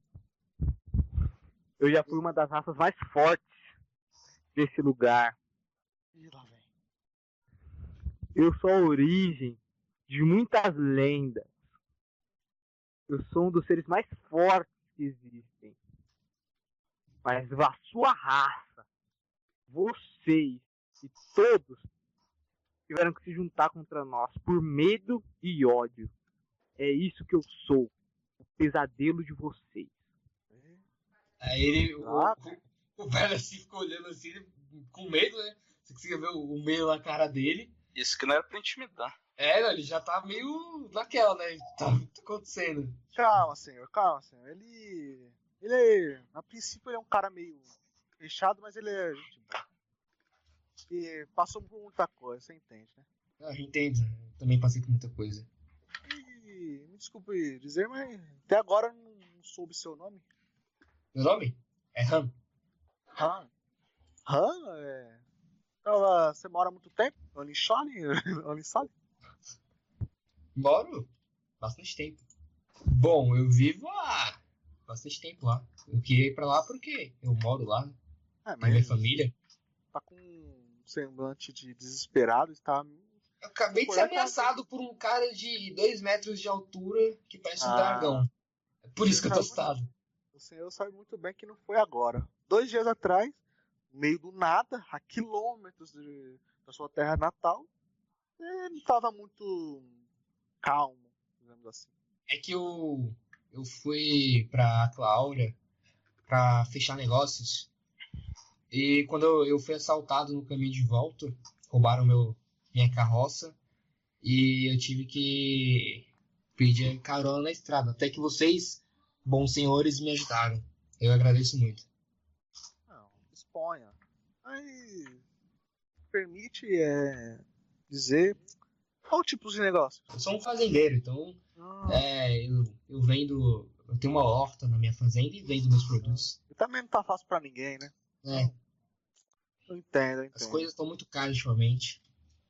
Eu já fui uma das raças mais fortes desse lugar. Ih, lá vem. Eu sou a origem de muitas lendas. Eu sou um dos seres mais fortes que existem. Mas a sua raça, vocês e todos tiveram que se juntar contra nós por medo e ódio. É isso que eu sou. O pesadelo de vocês. Aí ele, o, Draco? o, o velho assim ficou olhando assim, ele, com medo, né? Você conseguia ver o, o medo na cara dele. Isso que não era pra intimidar. É, não, ele já tá meio naquela, né? Tá, o que tá acontecendo? Calma, senhor, calma, senhor. Ele. Ele. A princípio ele é um cara meio fechado, mas ele é gente boa. E passou por muita coisa, você entende, né? Ah, eu entendo, eu também passei por muita coisa. E me desculpe dizer, mas até agora eu não soube seu nome. Meu nome é Ram. Han? Han? É. Então, ah, você mora há muito tempo? Olinchole? Olinchole? Moro bastante tempo. Bom, eu vivo há bastante tempo lá. Eu queria ir pra lá porque eu moro lá, É, tenho minha mas família. tá com um semblante de desesperado, está. Eu acabei de ser ameaçado por um cara de dois metros de altura que parece um Ah. dragão. É por isso que eu tô assustado. O senhor sabe muito bem que não foi agora. Dois dias atrás, no meio do nada, a quilômetros de- da sua terra natal, ele não estava muito calmo, digamos assim. É que eu, eu fui pra Cláudia pra fechar negócios. E quando eu, eu fui assaltado no caminho de volta, roubaram meu, minha carroça. E eu tive que pedir carona na estrada. Até que vocês, bons senhores, me ajudaram. Eu agradeço muito. Não, exponha. Aí permite é, dizer qual tipo de negócio. Eu sou um fazendeiro, então Ah, é, eu, eu vendo. Eu tenho uma horta na minha fazenda e vendo meus produtos. e também não tá fácil pra ninguém, né? É, Eu entendo, eu entendo. as coisas estão muito caras ultimamente.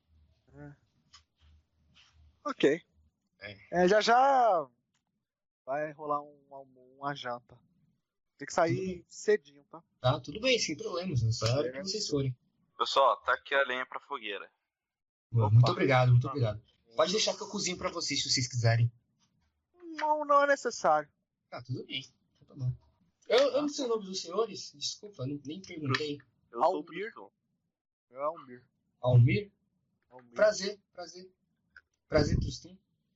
Ok. É. É, já já vai rolar um, um- uma janta. Tem que sair cedinho, tá? Tá, tudo bem, sem problemas. É só a hora que vocês forem. Pessoal, tá aqui a lenha pra fogueira. Muito obrigado, muito obrigado. Pode deixar que eu cozinho pra vocês se vocês quiserem. Não, não é necessário. Tá, tudo bem. Então tá bom. Eu, eu não sei o nome dos senhores, desculpa, não- nem perguntei. Eu sou o Almir. Tristão. É um bir. Almir? Almir. Prazer, prazer. Prazer, Trustum.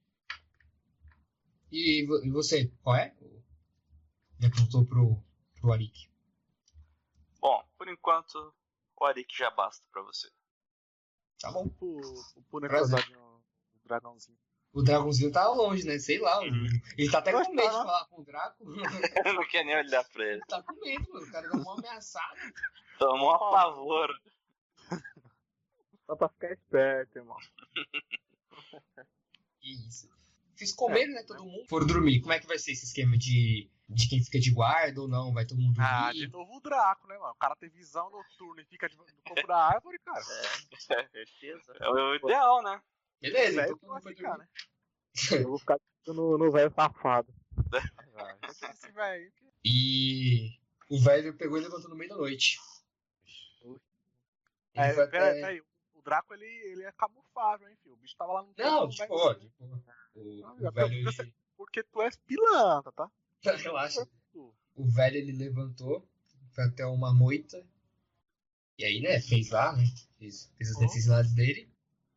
E, vo- e você, qual é? Já perguntou pro, pro Arik. Bom, por enquanto, o Arik já basta pra você. Tá bom. O, o Pune Prazer. acordadinho, o dragãozinho. O dragãozinho tá longe, né? Sei lá. Ele tá até Eu com medo de tava- falar com o Draco. Eu não quero nem olhar pra ele. Ele tá com medo, mano. O cara dá uma ameaçada. Tomou um apavoro. Só pra ficar esperto, irmão. Que isso. Fiz comer, né, todo mundo. Foram dormir. Como é que vai ser esse esquema de, de quem fica de guarda ou não? Vai todo mundo dormir? Ah, de novo o Draco, né, mano? O cara tem visão noturna e fica de- no topo da árvore, cara. É, certeza. É o ideal, né? Beleza, Velho, então todo mundo foi ficar, dormir. né? Eu vou ficar no, no velho safado. Ah, esse velho. E o velho pegou e levantou no meio da noite. Ele É, foi pera, até... pera aí, o Draco ele, ele é camuflável, hein, filho? O bicho tava lá no Não, topo, de velho. boa, de boa. O, Não, o já velho, pergunta ele... Porque tu és pilantra, tá? Relaxa. O velho, ele levantou, foi até uma moita. E aí, né, fez lá, né? Fez, fez as Uhum. necessidades dele.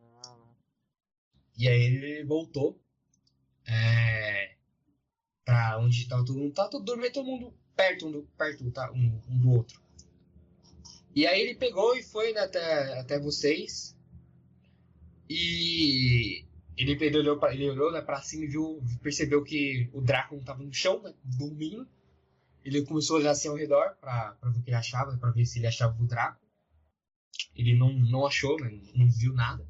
E aí ele voltou. É, pra onde tava todo mundo. Tava todo, dormindo todo mundo perto um do, perto, tá, um, um do outro. E aí ele pegou e foi, né, até, até vocês. E ele, ele olhou, pra, ele olhou né, pra cima e viu, percebeu que o Draco não tava no chão, né, dormindo. Ele começou a olhar assim ao redor pra, pra ver o que ele achava, pra ver se ele achava o Draco. Ele não, não achou, né, não viu nada.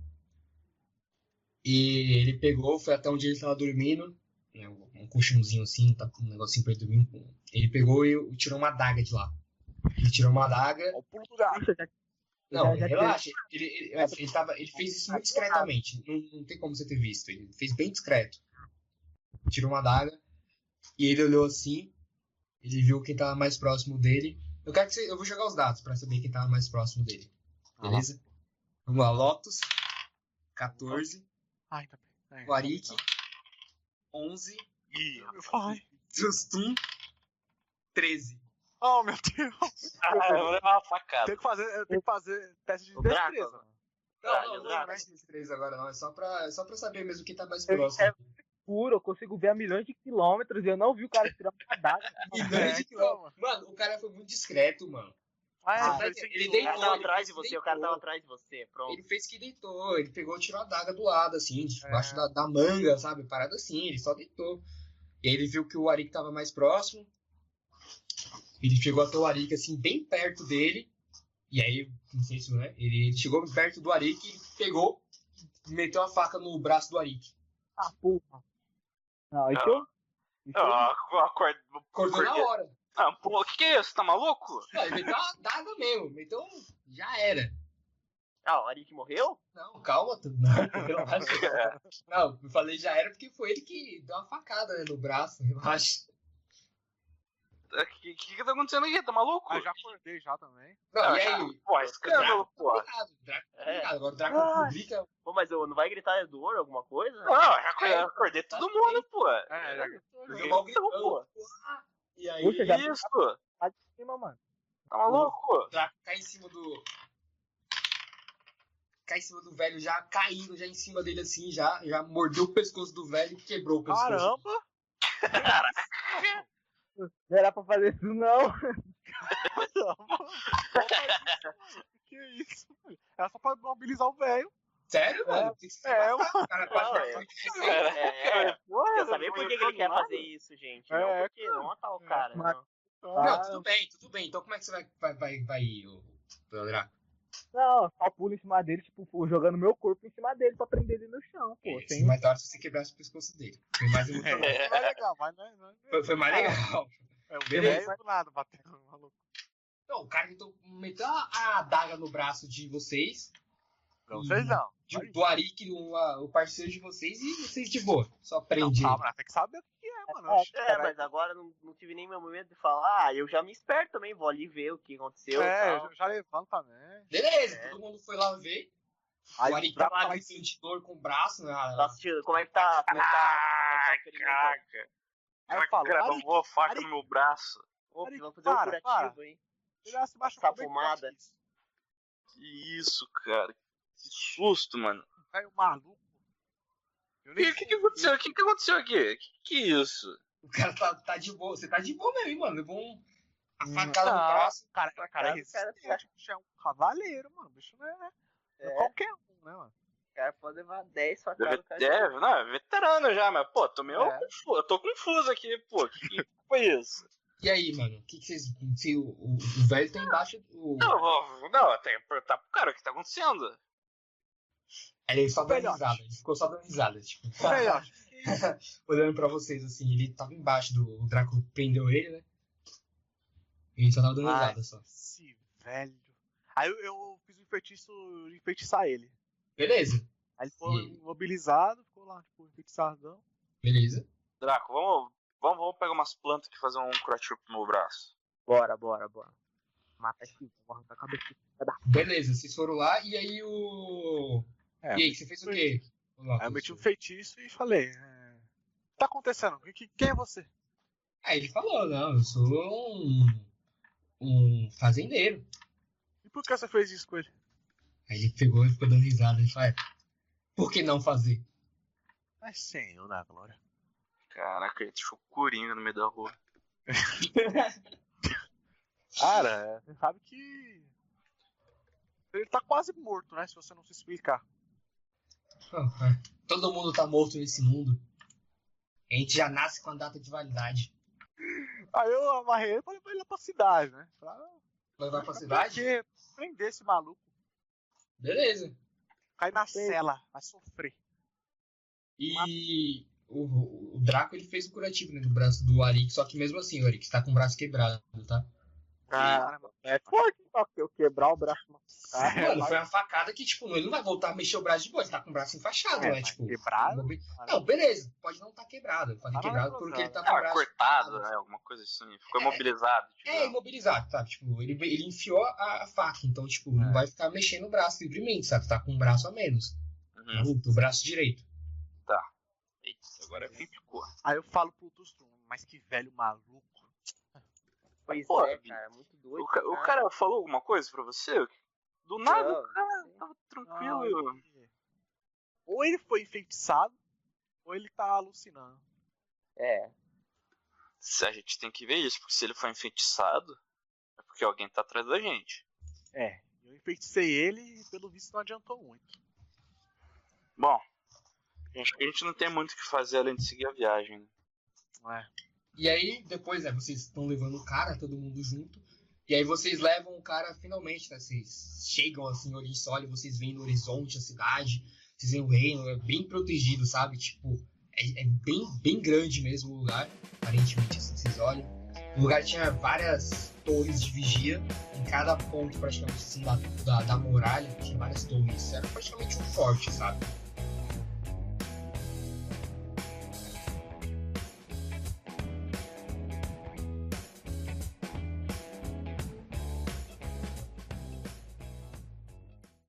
E ele pegou, foi até onde ele estava dormindo, né, um colchãozinho assim, tá, um negocinho pra ele dormir. Ele pegou e tirou uma adaga de lá. Ele tirou uma adaga. Ó, o pulo do Draco. Puxa, já- Não, já- já relaxa. Ele, ele, ele, tava, ele fez isso muito discretamente. Não, não tem como você ter visto. Ele fez bem discreto. Tirou uma adaga. E ele olhou assim. Ele viu quem tava mais próximo dele. Eu quero que você. Eu vou jogar os dados pra saber quem tava mais próximo dele. Beleza? Vamos lá, Lotus. catorze. Ai, tá bem. O Arik. onze. Ih, vai. Justum. treze. Oh, meu Deus. Ah, eu vou levar uma facada. Tem que fazer, tem que fazer teste de O Draco. destreza. mano. Não, Ah, não, não é exato. mais esses três agora, não. É só pra, é só pra saber mesmo quem tá mais Eu próximo. quero- Puro, eu consigo ver a milhões de quilômetros e eu não vi o cara tirar uma adaga. Milhões É, de então, quilômetros. Mano, o cara foi muito discreto, mano. Ah, Ah, ele ele sentiu. O deitou. cara tava ele atrás de deitou. você, o cara tava atrás de você. Pronto. Ele fez que deitou, ele pegou e tirou a adaga do lado, assim, debaixo É. da, da manga, sabe? Parada assim, ele só deitou. E aí ele viu que o Arik tava mais próximo. Ele chegou até o Arik, assim, bem perto dele. E aí, não sei se, né? Ele, ele chegou perto do Arik e pegou e meteu a faca no braço do Arik. Ah, porra. Não, isso eu. Isso eu- Ah, acorda. Acordou na hora. Ah, pô, o que, que é isso? Tá maluco? Não, ele meteu uma adaga mesmo, meteu um... Já era. Ah, o Arik morreu? Não, calma, tu. Não, relaxa. Não, eu falei já era porque foi ele que deu uma facada, né, no braço, relaxa. O que, que que tá acontecendo aqui? Tá maluco? Ah, já acordei já também. Não, Ah, e já- aí? Pô, escândalo, Draco, pô. obrigado, Draco, É. obrigado. Agora o Draco Ah. publica. Pô, mas eu, não vai gritar dor, alguma coisa? Não, eu já acordei, eu acordei todo mundo, pô. É, já gritou. Deu já. mal Então, gritando. pô. E aí Puxa, já- Isso, Lá de cima, mano. tá maluco? o Draco cai em cima do. Cai em cima do velho, já caindo, já em cima dele assim, já, já mordeu o pescoço do velho e quebrou o pescoço. Caramba! Não era pra fazer isso, não. Que isso, velho? Era só pra mobilizar o velho. Sério, mano? Tem que se É, matar. O cara quase Não, matou é. de você. Cara, É, é. porra, Quer saber por que, que ele quer nada. fazer isso, gente? É, não porque cara. não matar o É. cara. Mas- Não. Então, Não, Ah, tudo bem, tudo bem. Então como é que você vai, vai, vai, vai ir, ô, ô, Draco? Não, só pulo em cima dele, tipo, pô, jogando meu corpo em cima dele pra prender ele no chão, pô. Isso, Sem... mais da hora se você quebrasse o pescoço dele. Foi mais emocionante. é mais legal, mas não é. Não é Foi, foi mais legal. é o Beleza. velho do nada batendo no maluco. Não, o cara tentou meter a a adaga no braço de vocês, Não, vocês não. de, do Arik, o, a- o parceiro de vocês, e vocês de boa. Só prende Não, ele. calma, tem que saber o que é, mano. É, Oxi, É, peraí. mas agora não, não tive nem meu momento de falar. Ah, eu já me esperto também, vou ali ver o que aconteceu. e É, tal. já, já levanto também. Beleza, É. todo mundo foi lá ver. Aí o Arik Draco tava lá vai- gritando de dor com o braço, né? Tá assistindo, como é que tá? Como é que tá? Como é que tá o ferimento? Caraca. Aí eu falo, Cara, Arik, uma faca Arik. no meu braço. Opa, Arik, vamos fazer um para, curativo, para. hein? ele já se machucou Passar bem pomada. forte isso. Que isso, cara. Que susto, mano. Velho maluco. Eu O nem que, que, que aconteceu? O que, que aconteceu aqui? Que que é isso? O cara tá, tá de boa. Você tá de boa mesmo, hein, mano. Levou um, a Hum, facada no não. braço. Cara, cara, cara, Cara, esse cara, cara, bicho é um cavaleiro, mano. O bicho não é, não é É. qualquer um, né, mano? O cara pode levar dez É, facadas. cara. é, não, é veterano já, mas, pô, tô meio É. confuso. Eu tô confuso aqui, pô. Que, que foi isso? E aí, mano? O que, que vocês. Se o, o, o velho tá embaixo do. Não, eu vou, não, eu tenho que perguntar pro cara o que tá acontecendo. Aí ele só deu Velhote. risada. Ele ficou só dando risada. Tipo, Velho, ó, que olhando pra vocês, assim, ele tava embaixo do... O Draco prendeu ele, né? Ele só tava dando Ai, risada, só. esse velho. Aí eu, eu fiz um feitiço enfeitiçar ele. Beleza, Aí ele ficou E- imobilizado, ficou lá, tipo, enfeitiçadão. beleza. Draco, vamos, vamos, vamos pegar umas plantas aqui e fazer um curativo pro meu braço. Bora, bora, bora. Mata aqui, vou arrancar a cabeça. Beleza, vocês foram lá e aí o... É, E aí, você fez o quê? Vamos lá, Aí eu meti um professor. feitiço e falei: é, o que tá acontecendo? Que- que- Quem é você? Aí ele falou, não, eu sou um... Um fazendeiro. E por que você fez isso com ele? Aí ele pegou e ficou dando risada. Ele falou, é, por que não fazer? Mas Senhor da Glória. Caraca, ele deixou o Coringa no meio da rua. Cara, é, você sabe que. Ele tá quase morto, né? Se você não se explicar. Ah, é. Todo mundo tá morto nesse mundo. A gente já nasce com a data de validade. Aí eu amarrei ele e falei pra ele ir pra cidade, né? Pra, Vai pra pra cidade? quê? Prender esse maluco. Beleza. Cai na cela, vai sofrer. E o, o Draco ele fez o curativo, né, do braço do Arik, só que mesmo assim, o Arik tá com o braço quebrado, tá? Ah, é forte só que eu quebrar o braço no Ah, cara. Mano, foi uma facada que, tipo, ele não vai voltar a mexer o braço de boa, ele tá com o braço enfaixado, É, né? mas Tipo, quebrado? imobi- Não, beleza, pode não estar tá quebrado. Eu falei Ah, quebrado não, porque não. ele tá com o Ah, braço cortado, né? Alguma coisa assim. Ficou É. imobilizado. É, digamos. imobilizado, sabe? Tipo, ele, ele enfiou a, a faca, então, tipo, não É. vai ficar mexendo o braço livremente, sabe? Tá com um braço a menos. Uhum. O braço direito. Eita, agora ficou. Aí eu falo pro Tustrum, mas que velho maluco. Pois Pô, é, cara, muito doido. O, ca- o cara falou alguma coisa pra você? Do nada, Não, o cara não sei. tava tranquilo. Ah, ou ele foi enfeitiçado, ou ele tá alucinando. É, Se a gente tem que ver isso, porque se ele foi enfeitiçado, é porque alguém tá atrás da gente. É, eu enfeiticei ele e pelo visto não adiantou muito. Bom, acho que a gente não tem muito o que fazer além de seguir a viagem, né? Não é? E aí, depois, né, vocês estão levando o cara, todo mundo junto. E aí vocês levam o cara finalmente, né? Vocês chegam assim, olhem só, e vocês veem no horizonte a cidade, vocês veem o reino, é bem protegido, sabe? Tipo, é, é bem, bem grande mesmo o lugar, aparentemente, assim, vocês olham. O lugar tinha várias torres de vigia, em cada ponto praticamente assim da, da, da muralha, tinha várias torres. Era praticamente um forte, sabe?